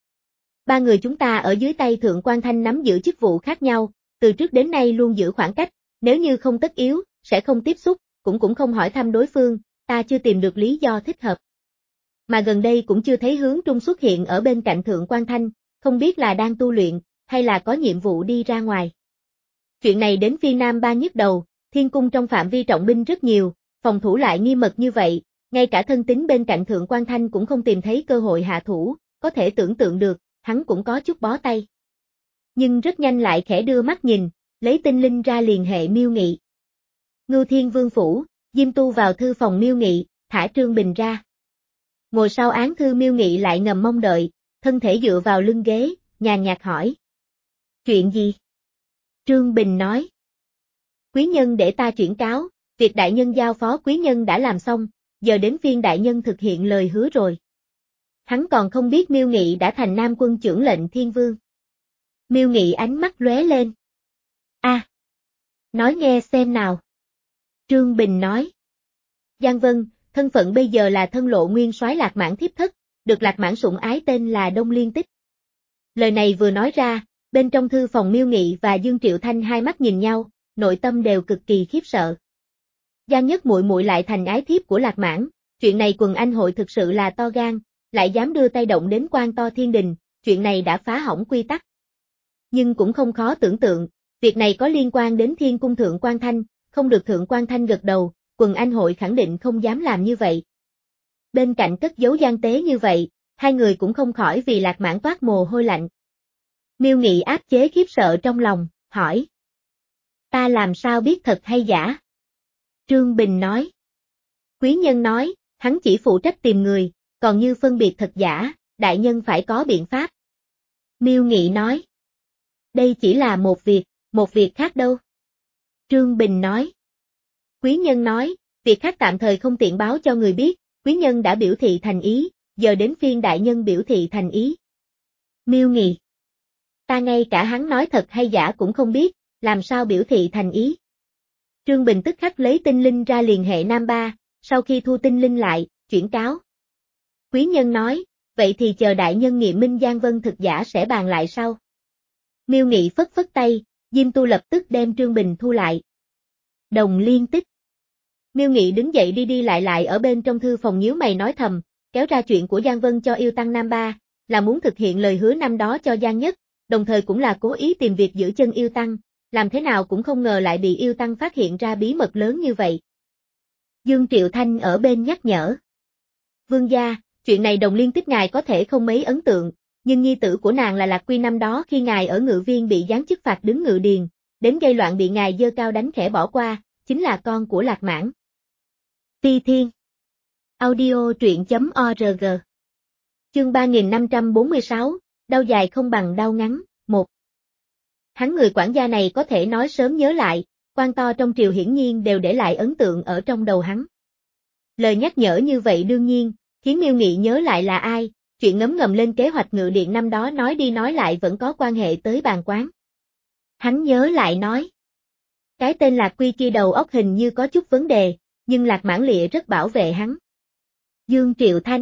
Ba người chúng ta ở dưới tay Thượng Quan Thanh nắm giữ chức vụ khác nhau, từ trước đến nay luôn giữ khoảng cách, nếu như không tất yếu, sẽ không tiếp xúc, cũng cũng không hỏi thăm đối phương, ta chưa tìm được lý do thích hợp. Mà gần đây cũng chưa thấy Hướng Trung xuất hiện ở bên cạnh Thượng Quan Thanh, không biết là đang tu luyện, hay là có nhiệm vụ đi ra ngoài. Chuyện này đến phiên Nam Ba nhức đầu, thiên cung trong phạm vi trọng binh rất nhiều, phòng thủ lại nghiêm mật như vậy, ngay cả thân tín bên cạnh Thượng Quan Thanh cũng không tìm thấy cơ hội hạ thủ, có thể tưởng tượng được, hắn cũng có chút bó tay. Nhưng rất nhanh lại khẽ đưa mắt nhìn, lấy tinh linh ra liên hệ Miêu Nghị. Ngưu Thiên Vương phủ, Diêm Tu vào thư phòng Miêu Nghị, thả Trương Bình ra. Ngồi sau án thư Miêu Nghị lại ngầm mong đợi, thân thể dựa vào lưng ghế, nhàn nhạt hỏi. Chuyện gì? Trương Bình nói. Quý nhân để ta chuyển cáo, việc đại nhân giao phó quý nhân đã làm xong, giờ đến phiên đại nhân thực hiện lời hứa rồi. Hắn còn không biết Miêu Nghị đã thành Nam quân chưởng lệnh Thiên Vương. Miêu Nghị ánh mắt lóe lên. A, à, nói nghe xem nào. Trương Bình nói. Giang Vân, thân phận bây giờ là thân lộ nguyên soái Lạc Mãn thiếp thất, được Lạc Mãn sủng ái tên là Đông Liên Tích. Lời này vừa nói ra, bên trong thư phòng Miêu Nghị và Dương Triệu Thanh hai mắt nhìn nhau, nội tâm đều cực kỳ khiếp sợ. Giang Nhất muội muội lại thành ái thiếp của Lạc Mãn, chuyện này quần anh hội thực sự là to gan, lại dám đưa tay động đến quan to thiên đình, chuyện này đã phá hỏng quy tắc. Nhưng cũng không khó tưởng tượng, việc này có liên quan đến Thiên Cung Thượng Quan Thanh, không được Thượng Quan Thanh gật đầu, quần anh hội khẳng định không dám làm như vậy. Bên cạnh cất giấu gian tế như vậy, hai người cũng không khỏi vì Lạc Mãn toát mồ hôi lạnh. Miêu Nghị áp chế khiếp sợ trong lòng, hỏi. Ta làm sao biết thật hay giả? Trương Bình nói. Quý nhân nói, hắn chỉ phụ trách tìm người, còn như phân biệt thật giả, đại nhân phải có biện pháp. Miêu Nghị nói. Đây chỉ là một việc, một việc khác đâu. Trương Bình nói. Quý nhân nói, việc khác tạm thời không tiện báo cho người biết, quý nhân đã biểu thị thành ý, giờ đến phiên đại nhân biểu thị thành ý. Miêu Nghị. Ta ngay cả hắn nói thật hay giả cũng không biết, làm sao biểu thị thành ý. Trương Bình tức khắc lấy tinh linh ra liên hệ Nam Ba, sau khi thu tinh linh lại, chuyển cáo. Quý nhân nói, vậy thì chờ đại nhân nghiệm minh Giang Vân thực giả sẽ bàn lại sau. Miêu Nghị phất phất tay, Diêm Tu lập tức đem Trương Bình thu lại. Đồng Liên Tích. Miêu Nghị đứng dậy đi đi lại lại ở bên trong thư phòng nhíu mày nói thầm, kéo ra chuyện của Giang Vân cho yêu tăng Nam Ba, là muốn thực hiện lời hứa năm đó cho Giang Nhất, đồng thời cũng là cố ý tìm việc giữ chân yêu tăng, làm thế nào cũng không ngờ lại bị yêu tăng phát hiện ra bí mật lớn như vậy. Dương Triệu Thanh ở bên nhắc nhở. Vương gia, chuyện này Đồng Liên Tích ngài có thể không mấy ấn tượng, nhưng nhi tử của nàng là Lạc Quy năm đó khi ngài ở Ngự Viên bị giáng chức phạt đứng ngự điền, đến gây loạn bị ngài giơ cao đánh khẽ bỏ qua, chính là con của Lạc Mãn. Ti Thiên. Audio truyện.org. Chương ba nghìn năm trăm bốn mươi sáu, đau dài không bằng đau ngắn, một. Hắn người quản gia này có thể nói sớm nhớ lại, quan to trong triều hiển nhiên đều để lại ấn tượng ở trong đầu hắn. Lời nhắc nhở như vậy đương nhiên, khiến Miêu Nghị nhớ lại là ai, chuyện ngấm ngầm lên kế hoạch ngự điện năm đó nói đi nói lại vẫn có quan hệ tới bàn quán. Hắn nhớ lại nói. Cái tên Lạc Quy kia đầu óc hình như có chút vấn đề, nhưng Lạc Mãn Lịa rất bảo vệ hắn. Dương Triệu Thanh.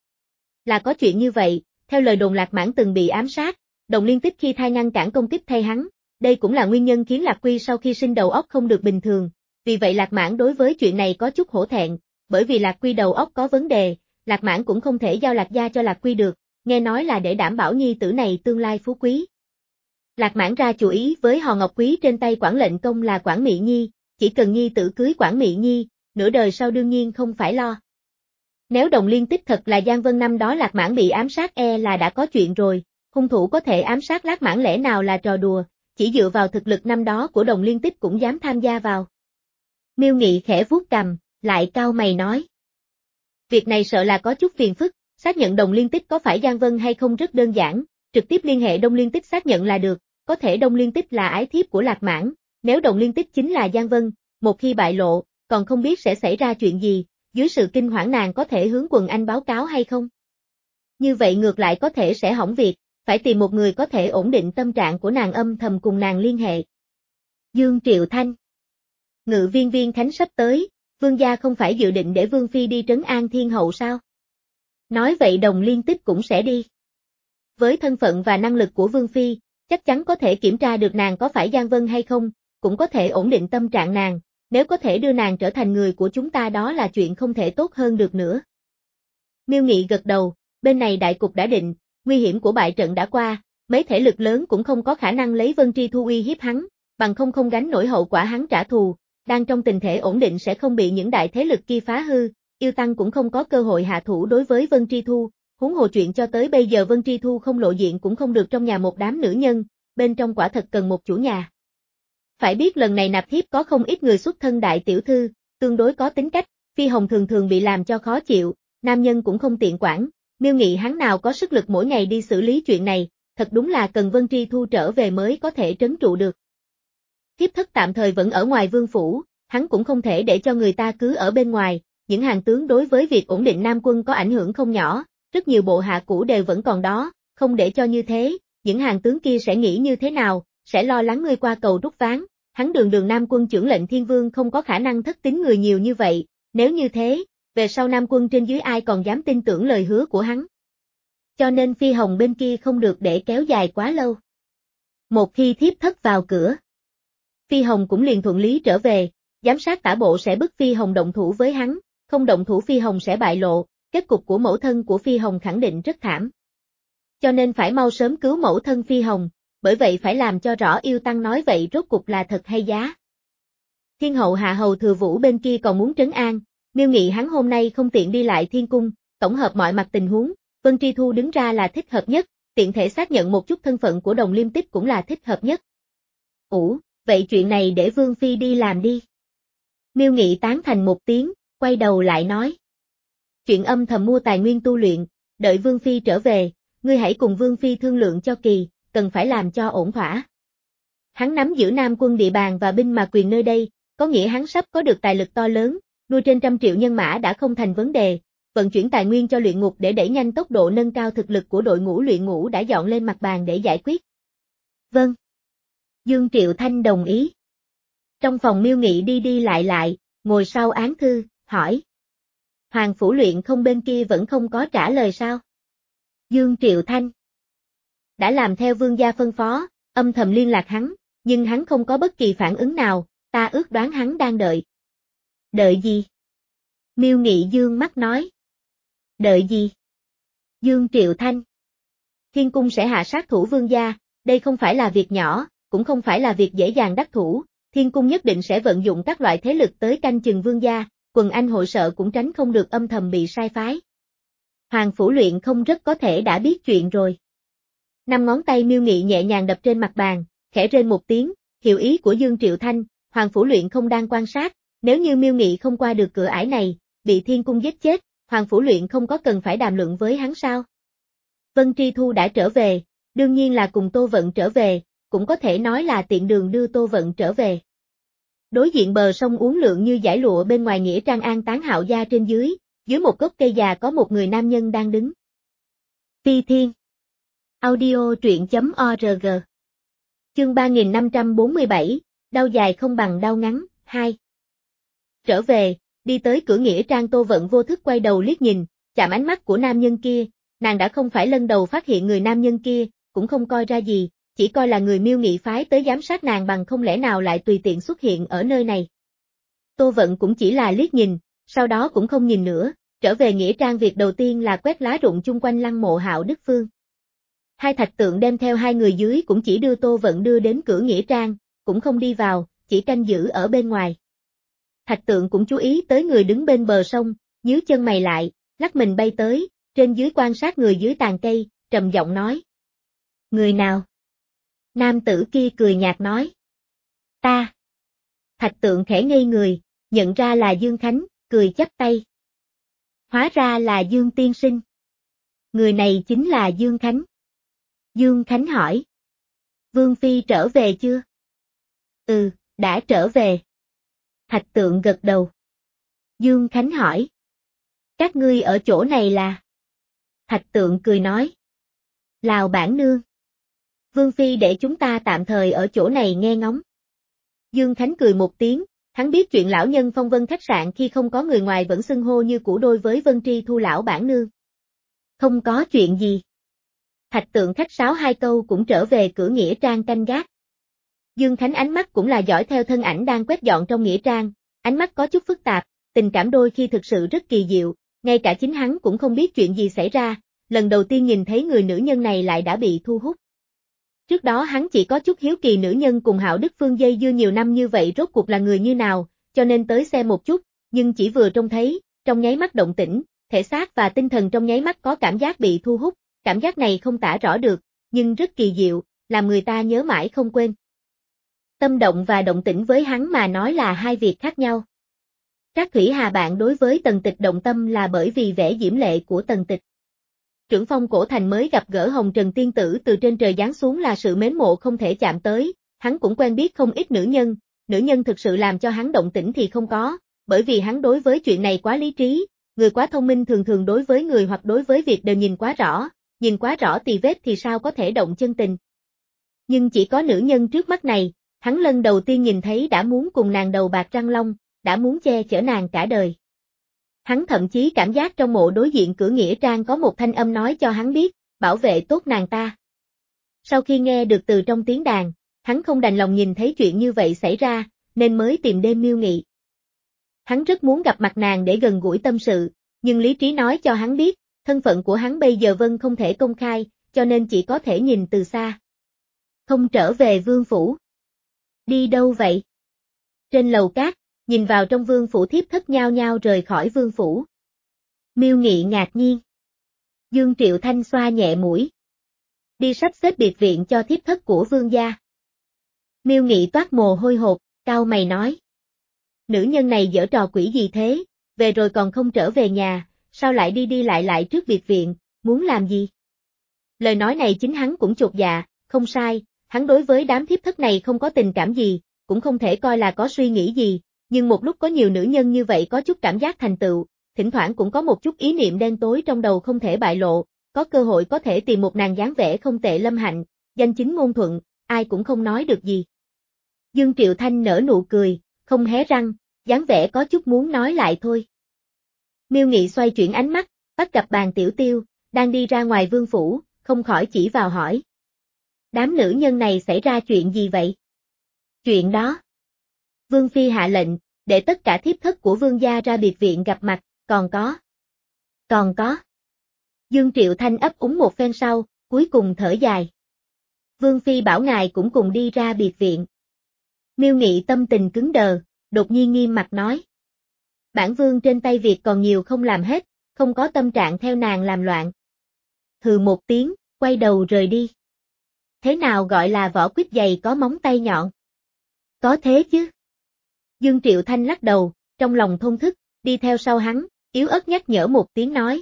Là có chuyện như vậy, theo lời đồn Lạc Mãn từng bị ám sát, Đồng Liên Tích khi thay ngăn cản công kích thay hắn, đây cũng là nguyên nhân khiến Lạc Quy sau khi sinh đầu óc không được bình thường, vì vậy Lạc Mãn đối với chuyện này có chút hổ thẹn, bởi vì Lạc Quy đầu óc có vấn đề, Lạc Mãn cũng không thể giao Lạc gia cho Lạc Quy được, nghe nói là để đảm bảo nhi tử này tương lai phú quý. Lạc Mãn ra chủ ý với hòn ngọc quý trên tay Quản lệnh công là Quản Mị Nhi, chỉ cần nhi tử cưới Quản Mị Nhi, nửa đời sau đương nhiên không phải lo. Nếu Đồng Liên Tích thật là Giang Vân năm đó Lạc Mãn bị ám sát e là đã có chuyện rồi, hung thủ có thể ám sát Lạc Mãn lẽ nào là trò đùa, chỉ dựa vào thực lực năm đó của Đồng Liên Tích cũng dám tham gia vào. Miêu Nghị khẽ vuốt cằm, lại cau mày nói. Việc này sợ là có chút phiền phức, xác nhận Đồng Liên Tích có phải Giang Vân hay không rất đơn giản, trực tiếp liên hệ Đông Liên Tích xác nhận là được, có thể Đông Liên Tích là ái thiếp của Lạc Mãn, nếu Đồng Liên Tích chính là Giang Vân, một khi bại lộ, còn không biết sẽ xảy ra chuyện gì, dưới sự kinh hoảng nàng có thể hướng quần anh báo cáo hay không? Như vậy ngược lại có thể sẽ hỏng việc, phải tìm một người có thể ổn định tâm trạng của nàng âm thầm cùng nàng liên hệ. Dương Triệu Thanh. Ngự viên Viên Khánh sắp tới, Vương gia không phải dự định để Vương Phi đi trấn an Thiên Hậu sao? Nói vậy Đồng Liên Tích cũng sẽ đi. Với thân phận và năng lực của Vương Phi, chắc chắn có thể kiểm tra được nàng có phải Giang Vân hay không, cũng có thể ổn định tâm trạng nàng, nếu có thể đưa nàng trở thành người của chúng ta đó là chuyện không thể tốt hơn được nữa. Miêu Nghị gật đầu, bên này đại cục đã định, nguy hiểm của bại trận đã qua, mấy thể lực lớn cũng không có khả năng lấy Vân Tri Thu uy hiếp hắn, bằng không không gánh nổi hậu quả hắn trả thù, đang trong tình thể ổn định sẽ không bị những đại thế lực kia phá hư, yêu tăng cũng không có cơ hội hạ thủ đối với Vân Tri Thu, huống hồ chuyện cho tới bây giờ Vân Tri Thu không lộ diện cũng không được trong nhà một đám nữ nhân, bên trong quả thật cần một chủ nhà. Phải biết lần này nạp thiếp có không ít người xuất thân đại tiểu thư, tương đối có tính cách, Phi Hồng thường thường bị làm cho khó chịu, nam nhân cũng không tiện quản, Miêu Nghị hắn nào có sức lực mỗi ngày đi xử lý chuyện này, thật đúng là cần Vân Tri Thu trở về mới có thể trấn trụ được. Thiếp thất tạm thời vẫn ở ngoài vương phủ, hắn cũng không thể để cho người ta cứ ở bên ngoài, những hàng tướng đối với việc ổn định Nam quân có ảnh hưởng không nhỏ, rất nhiều bộ hạ cũ đều vẫn còn đó, không để cho như thế, những hàng tướng kia sẽ nghĩ như thế nào, sẽ lo lắng ngươi qua cầu rút ván, hắn đường đường Nam quân trưởng lệnh Thiên Vương không có khả năng thất tín người nhiều như vậy, nếu như thế, về sau Nam quân trên dưới ai còn dám tin tưởng lời hứa của hắn. Cho nên Phi Hồng bên kia không được để kéo dài quá lâu. Một khi thiếp thất vào cửa, Phi Hồng cũng liền thuận lý trở về, giám sát tả bộ sẽ bức Phi Hồng động thủ với hắn, không động thủ Phi Hồng sẽ bại lộ, kết cục của mẫu thân của Phi Hồng khẳng định rất thảm. Cho nên phải mau sớm cứu mẫu thân Phi Hồng, bởi vậy phải làm cho rõ yêu tăng nói vậy rốt cục là thật hay giá. Thiên hậu hạ hầu Thừa Vũ bên kia còn muốn trấn an, Miêu Nghị hắn hôm nay không tiện đi lại thiên cung, tổng hợp mọi mặt tình huống, Vân Tri Thu đứng ra là thích hợp nhất, tiện thể xác nhận một chút thân phận của Đồng Liêm Tích cũng là thích hợp nhất. Ủa, vậy chuyện này để Vương Phi đi làm đi. Miêu Nghị tán thành một tiếng, quay đầu lại nói. Chuyện âm thầm mua tài nguyên tu luyện, đợi Vương Phi trở về, ngươi hãy cùng Vương Phi thương lượng cho kỳ, cần phải làm cho ổn thỏa. Hắn nắm giữ Nam quân địa bàn và binh mà quyền nơi đây, có nghĩa hắn sắp có được tài lực to lớn, nuôi trên trăm triệu nhân mã đã không thành vấn đề, vận chuyển tài nguyên cho luyện ngục để đẩy nhanh tốc độ nâng cao thực lực của đội ngũ luyện ngũ đã dọn lên mặt bàn để giải quyết. Vâng. Dương Triệu Thanh đồng ý. Trong phòng Miêu Nghị đi đi lại lại, ngồi sau án thư, hỏi. Hoàng phủ luyện không bên kia vẫn không có trả lời sao? Dương Triệu Thanh. Đã làm theo vương gia phân phó, âm thầm liên lạc hắn, nhưng hắn không có bất kỳ phản ứng nào, ta ước đoán hắn đang đợi. Đợi gì? Miêu Nghị dương mắt nói. Đợi gì? Dương Triệu Thanh. Thiên cung sẽ hạ sát thủ vương gia, đây không phải là việc nhỏ, cũng không phải là việc dễ dàng đắc thủ, thiên cung nhất định sẽ vận dụng các loại thế lực tới canh chừng vương gia, quần anh hội sợ cũng tránh không được âm thầm bị sai phái. Hoàng Phủ Luyện không rất có thể đã biết chuyện rồi. Năm ngón tay Miêu Nghị nhẹ nhàng đập trên mặt bàn, khẽ rên một tiếng, hiểu ý của Dương Triệu Thanh, Hoàng Phủ Luyện không đang quan sát, nếu như Miêu Nghị không qua được cửa ải này, bị thiên cung giết chết, Hoàng Phủ Luyện không có cần phải đàm luận với hắn sao? Vân Tri Thu đã trở về, đương nhiên là cùng Tô Vận trở về, cũng có thể nói là tiện đường đưa Tô Vận trở về. Đối diện bờ sông uốn lượn như dải lụa bên ngoài nghĩa trang an táng Hạo gia trên dưới, dưới một gốc cây già có một người nam nhân đang đứng. Phi Thiên. Audio truyện chấm org. Chương ba nghìn năm trăm bốn mươi bảy, đau dài không bằng đau ngắn, hai. Trở về, đi tới cửa nghĩa trang Tô Vận vô thức quay đầu liếc nhìn, chạm ánh mắt của nam nhân kia, nàng đã không phải lần đầu phát hiện người nam nhân kia, cũng không coi ra gì, chỉ coi là người Miêu Nghị phái tới giám sát nàng bằng không lẽ nào lại tùy tiện xuất hiện ở nơi này. Tô Vận cũng chỉ là liếc nhìn, sau đó cũng không nhìn nữa, trở về nghĩa trang việc đầu tiên là quét lá rụng chung quanh lăng mộ Hạo Đức Phương. Hai thạch tượng đem theo hai người dưới cũng chỉ đưa Tô Vận đưa đến cửa nghĩa trang, cũng không đi vào, chỉ canh giữ ở bên ngoài. Thạch tượng cũng chú ý tới người đứng bên bờ sông, nhíu chân mày lại, lắc mình bay tới, trên dưới quan sát người dưới tàn cây, trầm giọng nói. Người nào? Nam tử kia cười nhạt nói. Ta. Thạch tượng khẽ ngây người, nhận ra là Dương Khánh, cười chắp tay. Hóa ra là Dương tiên sinh. Người này chính là Dương Khánh. Dương Khánh hỏi. Vương Phi trở về chưa? Ừ, đã trở về. Thạch tượng gật đầu. Dương Khánh hỏi. Các ngươi ở chỗ này là? Thạch tượng cười nói. Lào bản nương. Vương Phi để chúng ta tạm thời ở chỗ này nghe ngóng. Dương Khánh cười một tiếng, hắn biết chuyện lão nhân phong vân khách sạn khi không có người ngoài vẫn xưng hô như cũ đôi với Vân Tri Thu lão bản nương. Không có chuyện gì. Thạch tượng khách sáo hai câu cũng trở về cửa nghĩa trang canh gác. Dương Khánh ánh mắt cũng là dõi theo thân ảnh đang quét dọn trong nghĩa trang, ánh mắt có chút phức tạp, tình cảm đôi khi thực sự rất kỳ diệu, ngay cả chính hắn cũng không biết chuyện gì xảy ra, lần đầu tiên nhìn thấy người nữ nhân này lại đã bị thu hút. Trước đó hắn chỉ có chút hiếu kỳ nữ nhân cùng Hạo Đức Phương dây dưa nhiều năm như vậy rốt cuộc là người như nào, cho nên tới xem một chút, nhưng chỉ vừa trông thấy, trong nháy mắt động tĩnh, thể xác và tinh thần trong nháy mắt có cảm giác bị thu hút, cảm giác này không tả rõ được, nhưng rất kỳ diệu, làm người ta nhớ mãi không quên. Tâm động và động tĩnh với hắn mà nói là hai việc khác nhau. Trác Thủy Hà bạn đối với Tần Tịch động tâm là bởi vì vẻ diễm lệ của Tần Tịch. Trưởng phong cổ thành mới gặp gỡ Hồng Trần Tiên Tử từ trên trời giáng xuống là sự mến mộ không thể chạm tới, hắn cũng quen biết không ít nữ nhân, nữ nhân thực sự làm cho hắn động tĩnh thì không có, bởi vì hắn đối với chuyện này quá lý trí, người quá thông minh thường thường đối với người hoặc đối với việc đều nhìn quá rõ, nhìn quá rõ tì vết thì sao có thể động chân tình. Nhưng chỉ có nữ nhân trước mắt này, hắn lần đầu tiên nhìn thấy đã muốn cùng nàng đầu bạc răng long, đã muốn che chở nàng cả đời. Hắn thậm chí cảm giác trong mộ đối diện cửa nghĩa trang có một thanh âm nói cho hắn biết, bảo vệ tốt nàng ta. Sau khi nghe được từ trong tiếng đàn, hắn không đành lòng nhìn thấy chuyện như vậy xảy ra, nên mới tìm đến Miêu Nghị. Hắn rất muốn gặp mặt nàng để gần gũi tâm sự, nhưng lý trí nói cho hắn biết, thân phận của hắn bây giờ vân không thể công khai, cho nên chỉ có thể nhìn từ xa. Không trở về vương phủ. Đi đâu vậy? Trên lầu cát, nhìn vào trong vương phủ thiếp thất nhao nhao rời khỏi vương phủ. Miêu Nghị ngạc nhiên. Dương Triệu Thanh xoa nhẹ mũi. Đi sắp xếp biệt viện cho thiếp thất của vương gia. Miêu Nghị toát mồ hôi hột, cau mày nói. Nữ nhân này giở trò quỷ gì thế, về rồi còn không trở về nhà, sao lại đi đi lại lại trước biệt viện, muốn làm gì? Lời nói này chính hắn cũng chột dạ, không sai, hắn đối với đám thiếp thất này không có tình cảm gì, cũng không thể coi là có suy nghĩ gì, nhưng một lúc có nhiều nữ nhân như vậy có chút cảm giác thành tựu, thỉnh thoảng cũng có một chút ý niệm đen tối trong đầu không thể bại lộ, có cơ hội có thể tìm một nàng dáng vẻ không tệ lâm hạnh, danh chính ngôn thuận, ai cũng không nói được gì. Dương Triệu Thanh nở nụ cười, không hé răng, dáng vẻ có chút muốn nói lại thôi. Miêu Nghị xoay chuyển ánh mắt, bắt gặp Bàn Tiểu Tiêu, đang đi ra ngoài vương phủ, không khỏi chỉ vào hỏi. Đám nữ nhân này xảy ra chuyện gì vậy? Chuyện đó. Vương Phi hạ lệnh, để tất cả thiếp thất của vương gia ra biệt viện gặp mặt, còn có. Còn có. Dương Triệu Thanh ấp úng một phen sau, cuối cùng thở dài. Vương Phi bảo ngài cũng cùng đi ra biệt viện. Miêu Nghị tâm tình cứng đờ, đột nhiên nghiêm mặt nói. Bản Vương trên tay việc còn nhiều không làm hết, không có tâm trạng theo nàng làm loạn. Hừ một tiếng, quay đầu rời đi. Thế nào gọi là vỏ quýt dày có móng tay nhọn? Có thế chứ. Dương Triệu Thanh lắc đầu, trong lòng thôn thức, đi theo sau hắn, yếu ớt nhắc nhở một tiếng nói.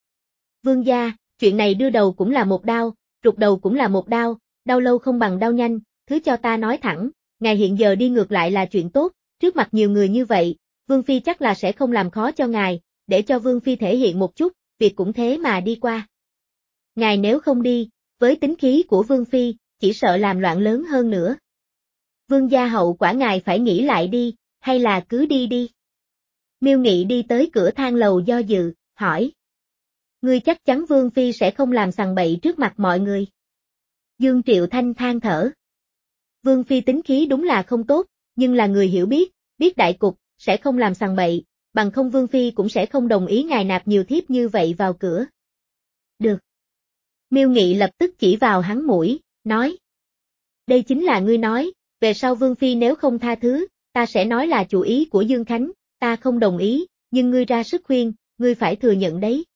Vương gia, chuyện này đưa đầu cũng là một đao, rụt đầu cũng là một đao, đau lâu không bằng đau nhanh, thứ cho ta nói thẳng, ngài hiện giờ đi ngược lại là chuyện tốt, trước mặt nhiều người như vậy, Vương Phi chắc là sẽ không làm khó cho ngài, để cho Vương Phi thể hiện một chút, việc cũng thế mà đi qua. Ngài nếu không đi, với tính khí của Vương Phi, chỉ sợ làm loạn lớn hơn nữa. Vương gia hậu quả ngài phải nghĩ lại đi, hay là cứ đi đi. Miêu Nghị đi tới cửa thang lầu do dự, hỏi. Ngươi chắc chắn Vương Phi sẽ không làm sằng bậy trước mặt mọi người. Dương Triệu Thanh than thở. Vương Phi tính khí đúng là không tốt, nhưng là người hiểu biết, biết đại cục, sẽ không làm sằng bậy, bằng không Vương Phi cũng sẽ không đồng ý ngài nạp nhiều thiếp như vậy vào cửa. Được. Miêu Nghị lập tức chỉ vào hắn mũi, nói. Đây chính là ngươi nói, về sau Vương Phi nếu không tha thứ, ta sẽ nói là chủ ý của Dương Khánh, ta không đồng ý, nhưng ngươi ra sức khuyên, ngươi phải thừa nhận đấy.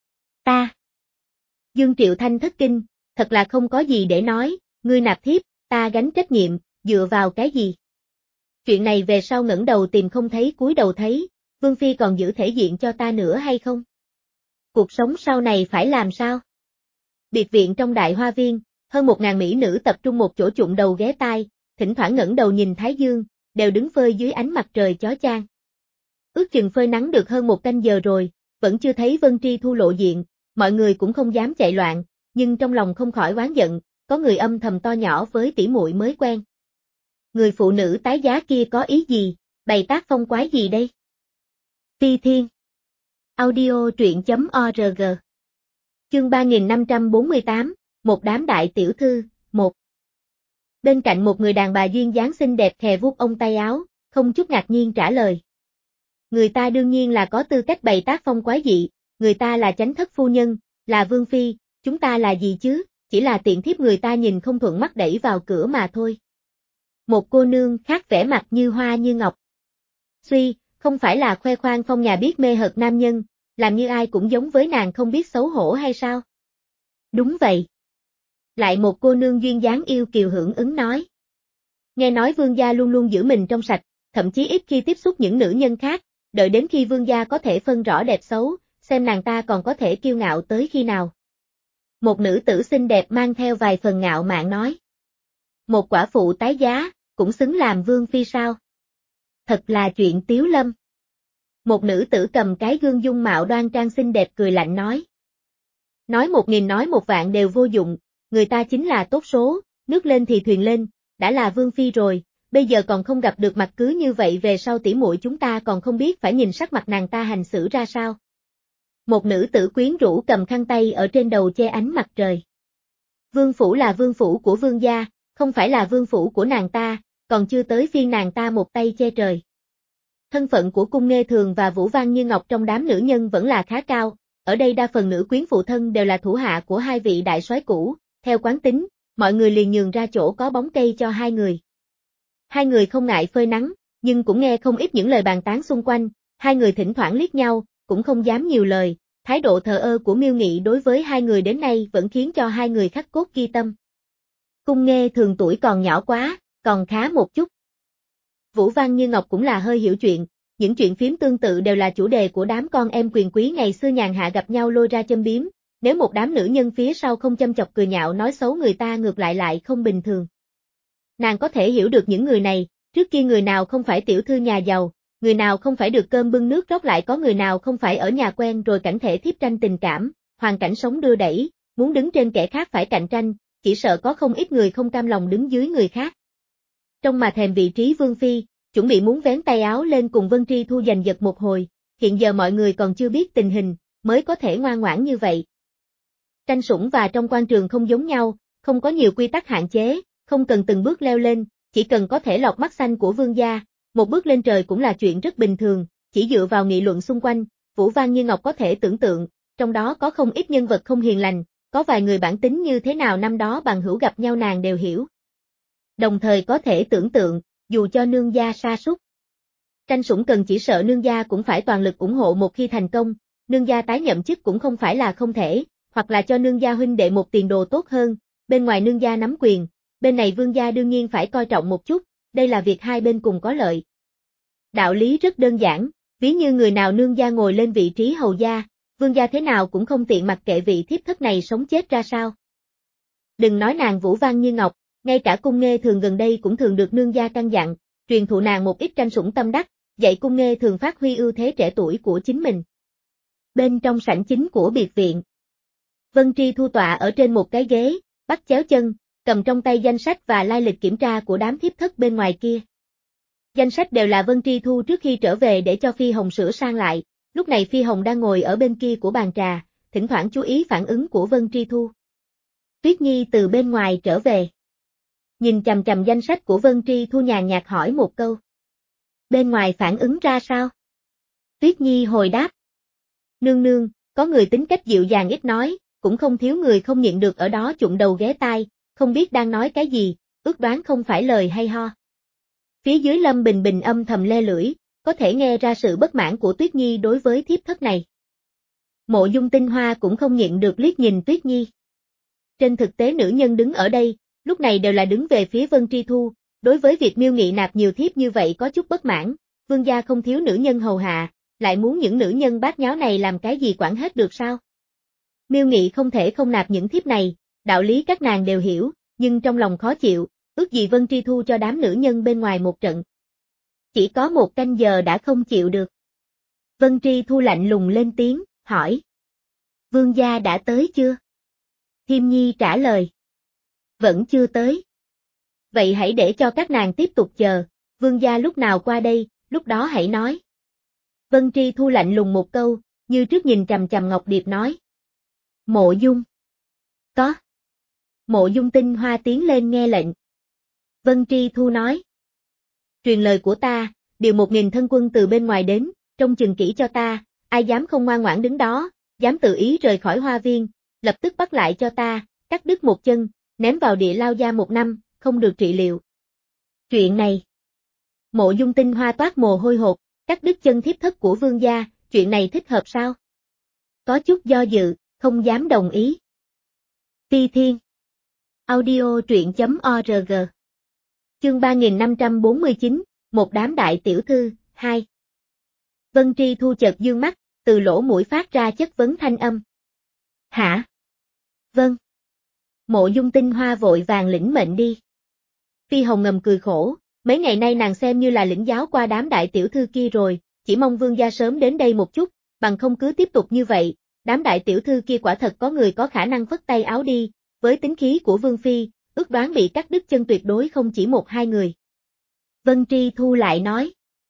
Ta. Dương Triệu Thanh thất kinh, thật là không có gì để nói, ngươi nạp thiếp, ta gánh trách nhiệm, dựa vào cái gì? Chuyện này về sau ngẩng đầu tìm không thấy cúi đầu thấy, Vương Phi còn giữ thể diện cho ta nữa hay không? Cuộc sống sau này phải làm sao? Biệt viện trong đại hoa viên, hơn một ngàn mỹ nữ tập trung một chỗ chụm đầu ghé tai, thỉnh thoảng ngẩng đầu nhìn Thái Dương, đều đứng phơi dưới ánh mặt trời chói chang. Ước chừng phơi nắng được hơn một canh giờ rồi, vẫn chưa thấy Vân Tri Thu lộ diện, mọi người cũng không dám chạy loạn, nhưng trong lòng không khỏi oán giận, có người âm thầm to nhỏ với tỷ muội mới quen. Người phụ nữ tái giá kia có ý gì, bày tác phong quái gì đây? Phi Thiên. Audio truyện.org. Chương ba nghìn năm trăm bốn mươi tám, một đám đại tiểu thư, một. Bên cạnh một người đàn bà duyên dáng xinh đẹp khè vuốt ông tay áo, không chút ngạc nhiên trả lời. Người ta đương nhiên là có tư cách bày tác phong quái dị, người ta là chánh thất phu nhân, là Vương Phi, chúng ta là gì chứ, chỉ là tiện thiếp người ta nhìn không thuận mắt đẩy vào cửa mà thôi. Một cô nương khác vẻ mặt như hoa như ngọc. Suy, không phải là khoe khoang phong nhà biết mê hợt nam nhân, làm như ai cũng giống với nàng không biết xấu hổ hay sao? Đúng vậy. Lại một cô nương duyên dáng yêu kiều hưởng ứng nói. Nghe nói vương gia luôn luôn giữ mình trong sạch, thậm chí ít khi tiếp xúc những nữ nhân khác, đợi đến khi vương gia có thể phân rõ đẹp xấu, xem nàng ta còn có thể kiêu ngạo tới khi nào. Một nữ tử xinh đẹp mang theo vài phần ngạo mạn nói. Một quả phụ tái giá, cũng xứng làm vương phi sao? Thật là chuyện tiếu lâm. Một nữ tử cầm cái gương dung mạo đoan trang xinh đẹp cười lạnh nói. Nói một nghìn nói một vạn đều vô dụng, người ta chính là tốt số, nước lên thì thuyền lên, đã là vương phi rồi, bây giờ còn không gặp được mặt cứ như vậy về sau tỉ muội chúng ta còn không biết phải nhìn sắc mặt nàng ta hành xử ra sao. Một nữ tử quyến rũ cầm khăn tay ở trên đầu che ánh mặt trời. Vương phủ là vương phủ của vương gia, không phải là vương phủ của nàng ta, còn chưa tới phiên nàng ta một tay che trời. Thân phận của Cung Nghê Thường và Vũ Văn Như Ngọc trong đám nữ nhân vẫn là khá cao, ở đây đa phần nữ quyến phụ thân đều là thủ hạ của hai vị đại soái cũ, theo quán tính, mọi người liền nhường ra chỗ có bóng cây cho hai người. Hai người không ngại phơi nắng, nhưng cũng nghe không ít những lời bàn tán xung quanh, hai người thỉnh thoảng liếc nhau, cũng không dám nhiều lời, thái độ thờ ơ của Miêu Nghị đối với hai người đến nay vẫn khiến cho hai người khắc cốt ghi tâm. Cung Nghê Thường tuổi còn nhỏ quá, còn khá một chút. Vũ Văn Như Ngọc cũng là hơi hiểu chuyện, những chuyện phím tương tự đều là chủ đề của đám con em quyền quý ngày xưa nhàn hạ gặp nhau lôi ra châm biếm, nếu một đám nữ nhân phía sau không châm chọc cười nhạo nói xấu người ta ngược lại lại không bình thường. Nàng có thể hiểu được những người này, trước kia người nào không phải tiểu thư nhà giàu, người nào không phải được cơm bưng nước rót lại có người nào không phải ở nhà quen rồi cảnh thể thiếp tranh tình cảm, hoàn cảnh sống đưa đẩy, muốn đứng trên kẻ khác phải cạnh tranh, chỉ sợ có không ít người không cam lòng đứng dưới người khác. Trong mà thèm vị trí vương phi, chuẩn bị muốn vén tay áo lên cùng Vân Tri Thu giành giật một hồi, hiện giờ mọi người còn chưa biết tình hình, mới có thể ngoan ngoãn như vậy. Tranh sủng và trong quan trường không giống nhau, không có nhiều quy tắc hạn chế, không cần từng bước leo lên, chỉ cần có thể lọt mắt xanh của vương gia, một bước lên trời cũng là chuyện rất bình thường, chỉ dựa vào nghị luận xung quanh, Vũ Văn Như Ngọc có thể tưởng tượng, trong đó có không ít nhân vật không hiền lành, có vài người bản tính như thế nào năm đó bằng hữu gặp nhau nàng đều hiểu. Đồng thời có thể tưởng tượng, dù cho nương gia sa sút tranh sủng cần chỉ sợ nương gia cũng phải toàn lực ủng hộ một khi thành công, nương gia tái nhậm chức cũng không phải là không thể, hoặc là cho nương gia huynh đệ một tiền đồ tốt hơn, bên ngoài nương gia nắm quyền, bên này vương gia đương nhiên phải coi trọng một chút, đây là việc hai bên cùng có lợi. Đạo lý rất đơn giản, ví như người nào nương gia ngồi lên vị trí hầu gia, vương gia thế nào cũng không tiện mặc kệ vị thiếp thất này sống chết ra sao. Đừng nói nàng vũ văn như ngọc, ngay cả cung nghê thường gần đây cũng thường được nương gia căn dặn, truyền thụ nàng một ít tranh sủng tâm đắc, dạy cung nghê thường phát huy ưu thế trẻ tuổi của chính mình. Bên trong sảnh chính của biệt viện, Vân Tri Thu tọa ở trên một cái ghế, bắt chéo chân, cầm trong tay danh sách và lai lịch kiểm tra của đám thiếp thất bên ngoài kia. Danh sách đều là Vân Tri Thu trước khi trở về để cho Phi Hồng sửa sang lại, lúc này Phi Hồng đang ngồi ở bên kia của bàn trà, thỉnh thoảng chú ý phản ứng của Vân Tri Thu. Tuyết Nhi từ bên ngoài trở về. Nhìn chằm chằm danh sách của Vân Tri Thu nhàn nhạt hỏi một câu. Bên ngoài phản ứng ra sao? Tuyết Nhi hồi đáp. Nương nương, có người tính cách dịu dàng ít nói, cũng không thiếu người không nhịn được ở đó chụng đầu ghé tai, không biết đang nói cái gì, ước đoán không phải lời hay ho. Phía dưới Lâm Bình Bình âm thầm le lưỡi, có thể nghe ra sự bất mãn của Tuyết Nhi đối với thiếp thất này. Mộ Dung Tinh Hoa cũng không nhịn được liếc nhìn Tuyết Nhi. Trên thực tế nữ nhân đứng ở đây, lúc này đều là đứng về phía Vân Tri Thu, đối với việc Miêu Nghị nạp nhiều thiếp như vậy có chút bất mãn, vương gia không thiếu nữ nhân hầu hạ, lại muốn những nữ nhân bát nháo này làm cái gì quản hết được sao? Miêu Nghị không thể không nạp những thiếp này, đạo lý các nàng đều hiểu, nhưng trong lòng khó chịu, ước gì Vân Tri Thu cho đám nữ nhân bên ngoài một trận. Chỉ có một canh giờ đã không chịu được. Vân Tri Thu lạnh lùng lên tiếng, hỏi. Vương gia đã tới chưa? Thiêm Nhi trả lời. Vẫn chưa tới. Vậy hãy để cho các nàng tiếp tục chờ, vương gia lúc nào qua đây, lúc đó hãy nói. Vân Tri Thu lạnh lùng một câu, như trước nhìn chằm chằm Ngọc Điệp nói. Mộ Dung. Có. Mộ Dung Tinh Hoa tiến lên nghe lệnh. Vân Tri Thu nói. Truyền lời của ta, điều một nghìn thân quân từ bên ngoài đến, trông chừng kỹ cho ta, ai dám không ngoan ngoãn đứng đó, dám tự ý rời khỏi hoa viên, lập tức bắt lại cho ta, cắt đứt một chân, ném vào địa lao gia một năm, không được trị liệu. Chuyện này. Mộ Dung Tinh Hoa toát mồ hôi hột, cắt đứt chân thiếp thất của vương gia, chuyện này thích hợp sao? Có chút do dự, không dám đồng ý. Ti Thiên. Audio truyện chấm org. Chương ba nghìn năm trăm bốn mươi chín, một đám đại tiểu thư, hai. Vân Tri Thu chợt dương mắt, từ lỗ mũi phát ra chất vấn thanh âm. Hả? Vâng. Mộ Dung Tinh Hoa vội vàng lĩnh mệnh đi. Phi Hồng ngầm cười khổ, mấy ngày nay nàng xem như là lĩnh giáo qua đám đại tiểu thư kia rồi, chỉ mong vương gia sớm đến đây một chút, bằng không cứ tiếp tục như vậy, đám đại tiểu thư kia quả thật có người có khả năng phất tay áo đi, với tính khí của vương phi, ước đoán bị cắt đứt chân tuyệt đối không chỉ một hai người. Vân Tri Thu lại nói.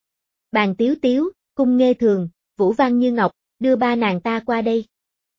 Bàn Tiếu Tiếu, Cung Nghê Thường, Vũ Văn Như Ngọc, đưa ba nàng ta qua đây.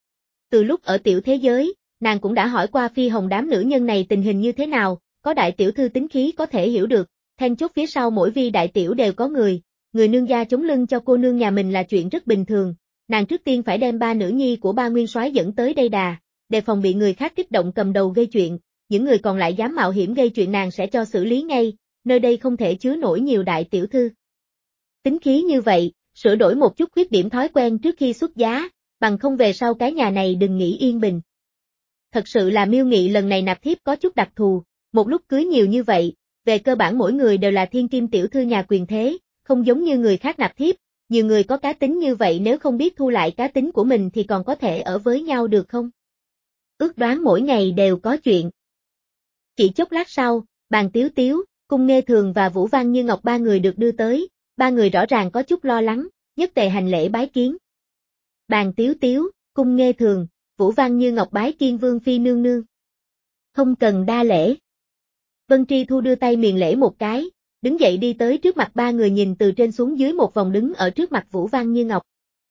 Từ lúc ở tiểu thế giới, nàng cũng đã hỏi qua Phi Hồng đám nữ nhân này tình hình như thế nào, có đại tiểu thư tính khí có thể hiểu được, then chốt phía sau mỗi vi đại tiểu đều có người, người nương gia chống lưng cho cô nương nhà mình là chuyện rất bình thường, nàng trước tiên phải đem ba nữ nhi của ba nguyên soái dẫn tới đây đà, đề phòng bị người khác kích động cầm đầu gây chuyện, những người còn lại dám mạo hiểm gây chuyện nàng sẽ cho xử lý ngay, nơi đây không thể chứa nổi nhiều đại tiểu thư. Tính khí như vậy, sửa đổi một chút khuyết điểm thói quen trước khi xuất giá, bằng không về sau cái nhà này đừng nghĩ yên bình. Thật sự là Miêu Nghị lần này nạp thiếp có chút đặc thù, một lúc cưới nhiều như vậy, về cơ bản mỗi người đều là thiên kim tiểu thư nhà quyền thế, không giống như người khác nạp thiếp, nhiều người có cá tính như vậy nếu không biết thu lại cá tính của mình thì còn có thể ở với nhau được không? Ước đoán mỗi ngày đều có chuyện. Chỉ chốc lát sau, Bàn Tiếu Tiếu, Cung Nghê Thường và Vũ Văn Như Ngọc ba người được đưa tới, ba người rõ ràng có chút lo lắng, nhất tề hành lễ bái kiến. Bàn Tiếu Tiếu, Cung Nghê Thường, Vũ Văn Như Ngọc bái kiên vương phi nương nương. Không cần đa lễ. Vân Tri Thu đưa tay miền lễ một cái, đứng dậy đi tới trước mặt ba người nhìn từ trên xuống dưới một vòng đứng ở trước mặt Vũ Văn Như Ngọc.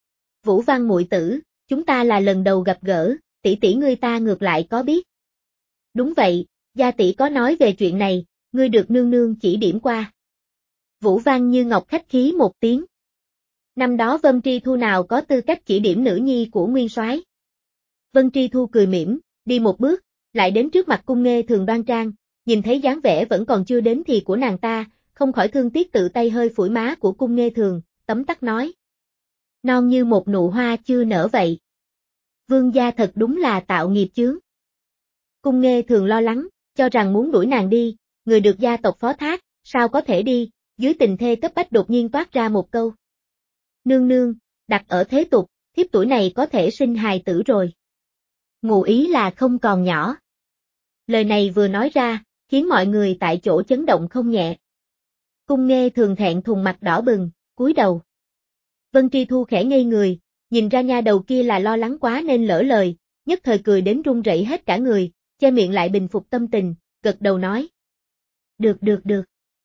Vũ Văn muội tử, chúng ta là lần đầu gặp gỡ, tỷ tỷ ngươi ta ngược lại có biết. Đúng vậy, gia tỷ có nói về chuyện này, ngươi được nương nương chỉ điểm qua. Vũ Văn Như Ngọc khách khí một tiếng. Năm đó Vân Tri Thu nào có tư cách chỉ điểm nữ nhi của nguyên soái. Vân Tri Thu cười mỉm, đi một bước, lại đến trước mặt Cung Nghê Thường đoan trang, nhìn thấy dáng vẻ vẫn còn chưa đến thì của nàng ta, không khỏi thương tiếc tự tay hơi phủi má của Cung Nghê Thường, tấm tắc nói. Non như một nụ hoa chưa nở vậy. Vương gia thật đúng là tạo nghiệp chướng. Cung Nghê Thường lo lắng, cho rằng muốn đuổi nàng đi, người được gia tộc phó thác, sao có thể đi, dưới tình thê cấp bách đột nhiên toát ra một câu. Nương nương, đặt ở thế tục, thiếp tuổi này có thể sinh hài tử rồi. Ngụ ý là không còn nhỏ. Lời này vừa nói ra, khiến mọi người tại chỗ chấn động không nhẹ. Cung Nghê Thường thẹn thùng mặt đỏ bừng, cúi đầu. Vân Tri Thu khẽ ngây người, nhìn ra nha đầu kia là lo lắng quá nên lỡ lời, nhất thời cười đến run rẩy hết cả người, che miệng lại bình phục tâm tình, gật đầu nói. Được được được.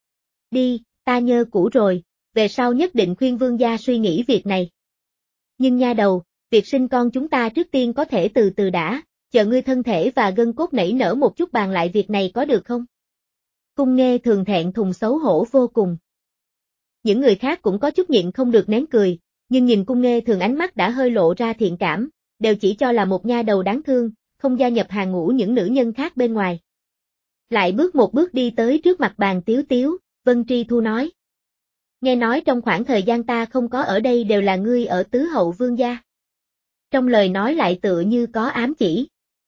Đi, ta nhớ cũ rồi, về sau nhất định khuyên vương gia suy nghĩ việc này. Nhưng nha đầu, việc sinh con chúng ta trước tiên có thể từ từ đã, chờ ngươi thân thể và gân cốt nảy nở một chút bàn lại việc này có được không? Cung Nghê Thường thẹn thùng xấu hổ vô cùng. Những người khác cũng có chút nhịn không được nén cười, nhưng nhìn Cung Nghê Thường ánh mắt đã hơi lộ ra thiện cảm, đều chỉ cho là một nha đầu đáng thương, không gia nhập hàng ngũ những nữ nhân khác bên ngoài. Lại bước một bước đi tới trước mặt bàn Tiếu Tiếu, Vân Tri Thu nói. Nghe nói trong khoảng thời gian ta không có ở đây đều là ngươi ở tứ hậu vương gia. Trong lời nói lại tựa như có ám chỉ.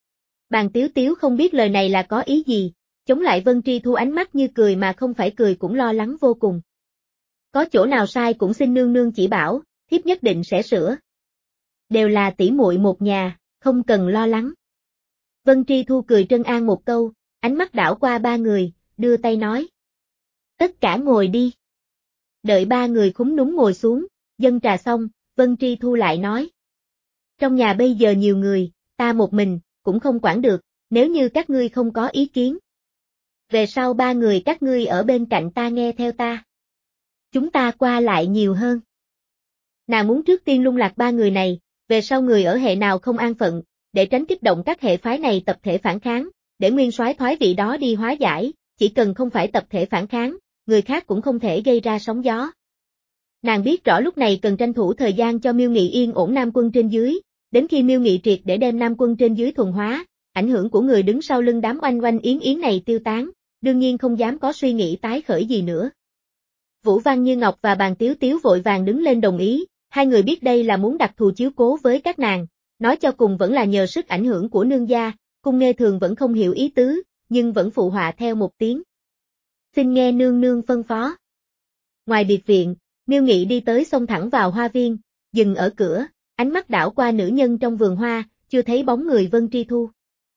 Bàn Tiếu Tiếu không biết lời này là có ý gì, chống lại Vân Tri Thu ánh mắt như cười mà không phải cười cũng lo lắng vô cùng. Có chỗ nào sai cũng xin nương nương chỉ bảo, thiếp nhất định sẽ sửa. Đều là tỷ muội một nhà, không cần lo lắng. Vân Tri Thu cười trân an một câu, ánh mắt đảo qua ba người, đưa tay nói. Tất cả ngồi đi. Đợi ba người khúm núm ngồi xuống, dâng trà xong, Vân Tri Thu lại nói. Trong nhà bây giờ nhiều người, ta một mình, cũng không quản được, nếu như các ngươi không có ý kiến. Về sau ba người các ngươi ở bên cạnh ta nghe theo ta. Chúng ta qua lại nhiều hơn. Nàng muốn trước tiên lung lạc ba người này, về sau người ở hệ nào không an phận, để tránh kích động các hệ phái này tập thể phản kháng, để nguyên soái thoái vị đó đi hóa giải, chỉ cần không phải tập thể phản kháng, người khác cũng không thể gây ra sóng gió. Nàng biết rõ lúc này cần tranh thủ thời gian cho Miêu Nghị yên ổn Nam quân trên dưới, đến khi Miêu Nghị triệt để đem Nam quân trên dưới thuần hóa, ảnh hưởng của người đứng sau lưng đám oanh oanh yến yến này tiêu tán, đương nhiên không dám có suy nghĩ tái khởi gì nữa. Vũ Văn Như Ngọc và Bàn Tiếu Tiếu vội vàng đứng lên đồng ý, hai người biết đây là muốn đặc thù chiếu cố với các nàng, nói cho cùng vẫn là nhờ sức ảnh hưởng của nương gia, Cung Nghê Thường vẫn không hiểu ý tứ, nhưng vẫn phụ họa theo một tiếng. Xin nghe nương nương phân phó. Ngoài biệt viện, Miêu Nghị đi tới xông thẳng vào hoa viên, dừng ở cửa, ánh mắt đảo qua nữ nhân trong vườn hoa, chưa thấy bóng người Vân Tri Thu.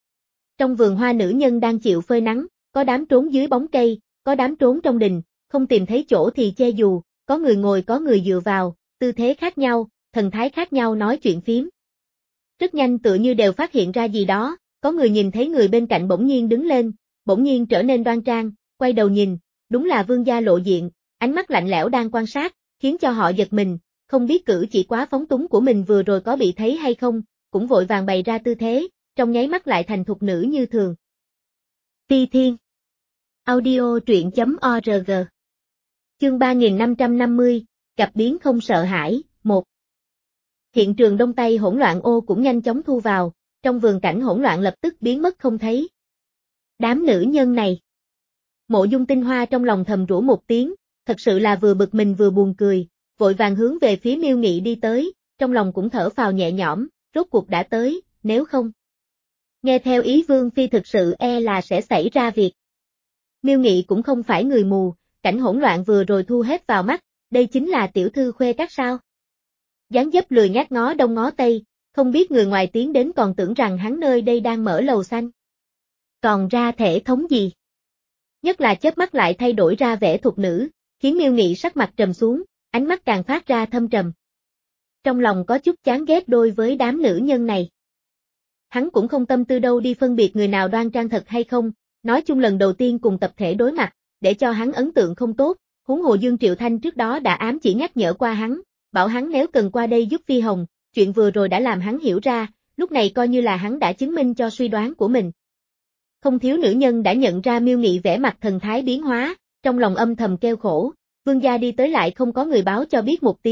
Trong vườn hoa nữ nhân đang chịu phơi nắng, có đám trốn dưới bóng cây, có đám trốn trong đình, không tìm thấy chỗ thì che dù, có người ngồi có người dựa vào, tư thế khác nhau, thần thái khác nhau nói chuyện phím. Rất nhanh tựa như đều phát hiện ra gì đó, có người nhìn thấy người bên cạnh bỗng nhiên đứng lên, bỗng nhiên trở nên đoan trang, quay đầu nhìn, đúng là vương gia lộ diện, ánh mắt lạnh lẽo đang quan sát, khiến cho họ giật mình, không biết cử chỉ quá phóng túng của mình vừa rồi có bị thấy hay không, cũng vội vàng bày ra tư thế, trong nháy mắt lại thành thục nữ như thường. Phi Thiên Audio truyện chấm org Chương ba nghìn năm trăm năm mươi, Cặp biến không sợ hãi, một. Hiện trường đông tây hỗn loạn ô cũng nhanh chóng thu vào, trong vườn cảnh hỗn loạn lập tức biến mất không thấy. Đám nữ nhân này. Mộ Dung Tinh Hoa trong lòng thầm rủa một tiếng, thật sự là vừa bực mình vừa buồn cười, vội vàng hướng về phía Miêu Nghị đi tới, trong lòng cũng thở phào nhẹ nhõm, rốt cuộc đã tới, nếu không. Nghe theo ý Vương Phi thực sự e là sẽ xảy ra việc. Miêu Nghị cũng không phải người mù, cảnh hỗn loạn vừa rồi thu hết vào mắt, đây chính là tiểu thư khuê các sao. Dáng dấp lười nhác ngó đông ngó tây, không biết người ngoài tiến đến còn tưởng rằng hắn nơi đây đang mở lầu xanh. Còn ra thể thống gì? Nhất là chớp mắt lại thay đổi ra vẻ thục nữ, khiến Miêu Nghị sắc mặt trầm xuống, ánh mắt càng phát ra thâm trầm. Trong lòng có chút chán ghét đối với đám nữ nhân này. Hắn cũng không tâm tư đâu đi phân biệt người nào đoan trang thật hay không, nói chung lần đầu tiên cùng tập thể đối mặt, để cho hắn ấn tượng không tốt, huống hồ Dương Triệu Thanh trước đó đã ám chỉ nhắc nhở qua hắn, bảo hắn nếu cần qua đây giúp Phi Hồng, chuyện vừa rồi đã làm hắn hiểu ra, lúc này coi như là hắn đã chứng minh cho suy đoán của mình. Không thiếu nữ nhân đã nhận ra Miêu Nghị vẻ mặt thần thái biến hóa, trong lòng âm thầm kêu khổ, vương gia đi tới lại không có người báo cho biết một tiếng,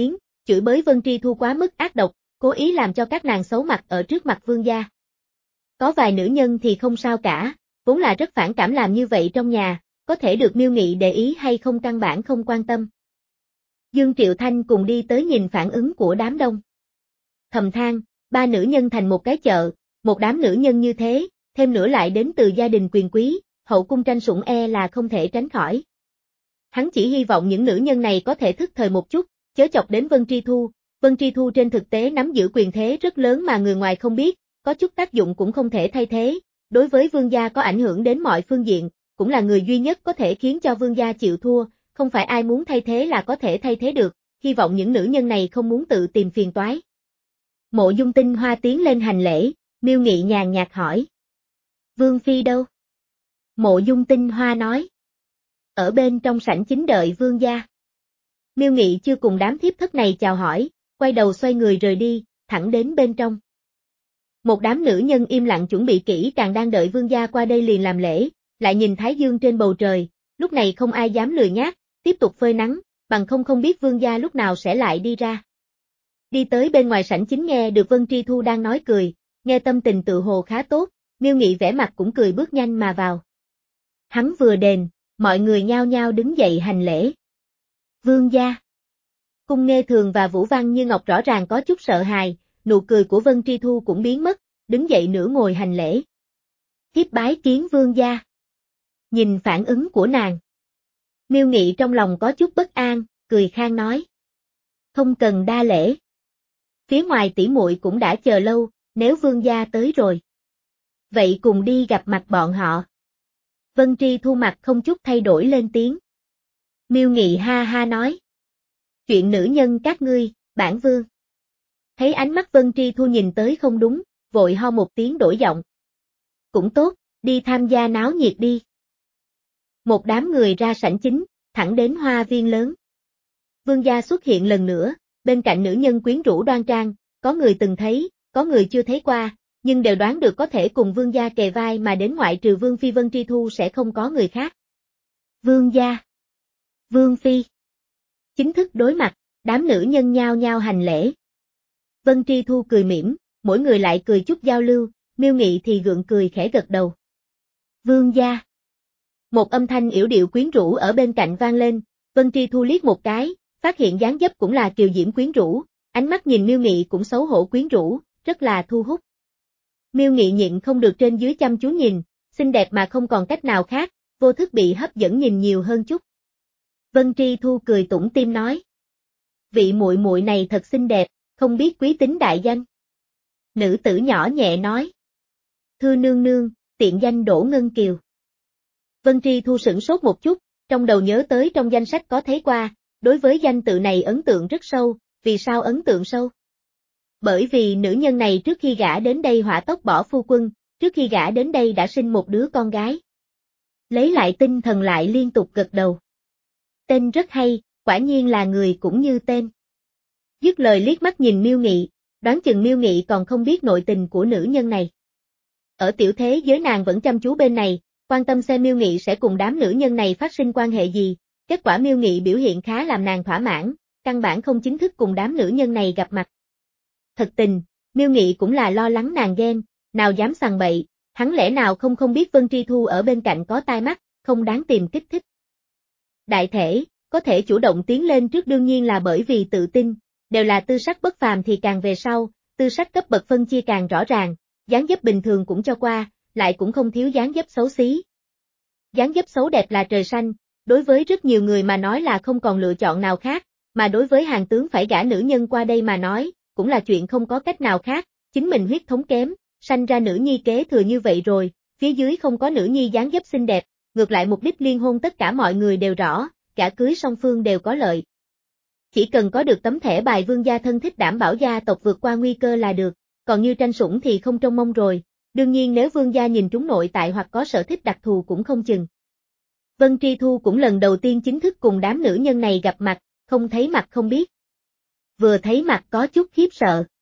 chửi bới Vân Tri Thu quá mức ác độc, cố ý làm cho các nàng xấu mặt ở trước mặt vương gia. Có vài nữ nhân thì không sao cả, vốn là rất phản cảm làm như vậy trong nhà, có thể được Miêu Nghị để ý hay không căn bản không quan tâm. Dương Triệu Thanh cùng đi tới nhìn phản ứng của đám đông. Thầm than, ba nữ nhân thành một cái chợ, một đám nữ nhân như thế, thêm nữa lại đến từ gia đình quyền quý, hậu cung tranh sủng e là không thể tránh khỏi. Hắn chỉ hy vọng những nữ nhân này có thể thức thời một chút, chớ chọc đến Vân Tri Thu. Vân Tri Thu trên thực tế nắm giữ quyền thế rất lớn mà người ngoài không biết, có chút tác dụng cũng không thể thay thế, đối với vương gia có ảnh hưởng đến mọi phương diện, cũng là người duy nhất có thể khiến cho vương gia chịu thua, không phải ai muốn thay thế là có thể thay thế được, hy vọng những nữ nhân này không muốn tự tìm phiền toái. Mộ Dung Tinh Hoa tiến lên hành lễ, Miêu Nghị nhàn nhạt hỏi. Vương Phi đâu? Mộ Dung Tinh Hoa nói. Ở bên trong sảnh chính đợi vương gia. Miêu Nghị chưa cùng đám thiếp thất này chào hỏi, quay đầu xoay người rời đi, thẳng đến bên trong. Một đám nữ nhân im lặng chuẩn bị kỹ càng đang đợi vương gia qua đây liền làm lễ, lại nhìn thái dương trên bầu trời, lúc này không ai dám lười nhác, tiếp tục phơi nắng, bằng không không biết vương gia lúc nào sẽ lại đi ra. Đi tới bên ngoài sảnh chính nghe được Vân Tri Thu đang nói cười, nghe tâm tình tự hồ khá tốt, Miêu Nghị vẻ mặt cũng cười bước nhanh mà vào. Hắn vừa đền, mọi người nhao nhao đứng dậy hành lễ. Vương gia. Cung Nghê Thường và Vũ Văn Như Ngọc rõ ràng có chút sợ hãi, nụ cười của Vân Tri Thu cũng biến mất, đứng dậy nửa ngồi hành lễ. Thiếp bái kiến vương gia. Nhìn phản ứng của nàng. Miêu Nghị trong lòng có chút bất an, cười khang nói. Không cần đa lễ. Phía ngoài tỷ muội cũng đã chờ lâu, nếu vương gia tới rồi. Vậy cùng đi gặp mặt bọn họ. Vân Tri Thu mặt không chút thay đổi lên tiếng. Miêu Nghị ha ha nói. Chuyện nữ nhân các ngươi, bản vương. Thấy ánh mắt Vân Tri Thu nhìn tới không đúng, vội ho một tiếng đổi giọng. Cũng tốt, đi tham gia náo nhiệt đi. Một đám người ra sảnh chính, thẳng đến hoa viên lớn. Vương gia xuất hiện lần nữa, bên cạnh nữ nhân quyến rũ đoan trang, có người từng thấy, có người chưa thấy qua, nhưng đều đoán được có thể cùng vương gia kề vai mà đến ngoại trừ Vương Phi Vân Tri Thu sẽ không có người khác. Vương gia. Vương Phi. Chính thức đối mặt, đám nữ nhân nhao nhao hành lễ. Vân Tri Thu cười mỉm, mỗi người lại cười chút giao lưu, Miêu Nghị thì gượng cười khẽ gật đầu. Vương gia. Một âm thanh yểu điệu quyến rũ ở bên cạnh vang lên, Vân Tri Thu liếc một cái, phát hiện dáng dấp cũng là kiều diễm quyến rũ, ánh mắt nhìn Miêu Nghị cũng xấu hổ quyến rũ, rất là thu hút. Miêu Nghị nhịn không được trên dưới chăm chú nhìn, xinh đẹp mà không còn cách nào khác, vô thức bị hấp dẫn nhìn nhiều hơn chút. Vân Tri Thu cười tủm tỉm nói. Vị muội muội này thật xinh đẹp, không biết quý tính đại danh. Nữ tử nhỏ nhẹ nói. Thư nương nương, tiện danh Đỗ Ngân Kiều. Vân Tri Thu sửng sốt một chút, trong đầu nhớ tới trong danh sách có thấy qua, đối với danh tự này ấn tượng rất sâu, vì sao ấn tượng sâu? Bởi vì nữ nhân này trước khi gả đến đây hỏa tốc bỏ phu quân, trước khi gả đến đây đã sinh một đứa con gái. Lấy lại tinh thần lại liên tục gật đầu. Tên rất hay, quả nhiên là người cũng như tên. Dứt lời liếc mắt nhìn Miêu Nghị, đoán chừng Miêu Nghị còn không biết nội tình của nữ nhân này. Ở tiểu thế giới nàng vẫn chăm chú bên này, quan tâm xem Miêu Nghị sẽ cùng đám nữ nhân này phát sinh quan hệ gì, kết quả Miêu Nghị biểu hiện khá làm nàng thỏa mãn, căn bản không chính thức cùng đám nữ nhân này gặp mặt. Thật tình, Miêu Nghị cũng là lo lắng nàng ghen, nào dám sằng bậy, hắn lẽ nào không không biết Vân Tri Thu ở bên cạnh có tai mắt, không đáng tìm kích thích. Đại thể, có thể chủ động tiến lên trước đương nhiên là bởi vì tự tin, đều là tư sắc bất phàm thì càng về sau, tư sắc cấp bậc phân chia càng rõ ràng, dáng dấp bình thường cũng cho qua, lại cũng không thiếu dáng dấp xấu xí. Dáng dấp xấu đẹp là trời xanh, đối với rất nhiều người mà nói là không còn lựa chọn nào khác, mà đối với hàng tướng phải gả nữ nhân qua đây mà nói, cũng là chuyện không có cách nào khác, chính mình huyết thống kém, sanh ra nữ nhi kế thừa như vậy rồi, phía dưới không có nữ nhi dáng dấp xinh đẹp, ngược lại mục đích liên hôn tất cả mọi người đều rõ, cả cưới song phương đều có lợi. Chỉ cần có được tấm thẻ bài vương gia thân thích đảm bảo gia tộc vượt qua nguy cơ là được, còn như tranh sủng thì không trông mong rồi, đương nhiên nếu vương gia nhìn trúng nội tại hoặc có sở thích đặc thù cũng không chừng. Vân Tri Thu cũng lần đầu tiên chính thức cùng đám nữ nhân này gặp mặt, không thấy mặt không biết. Vừa thấy mặt có chút khiếp sợ.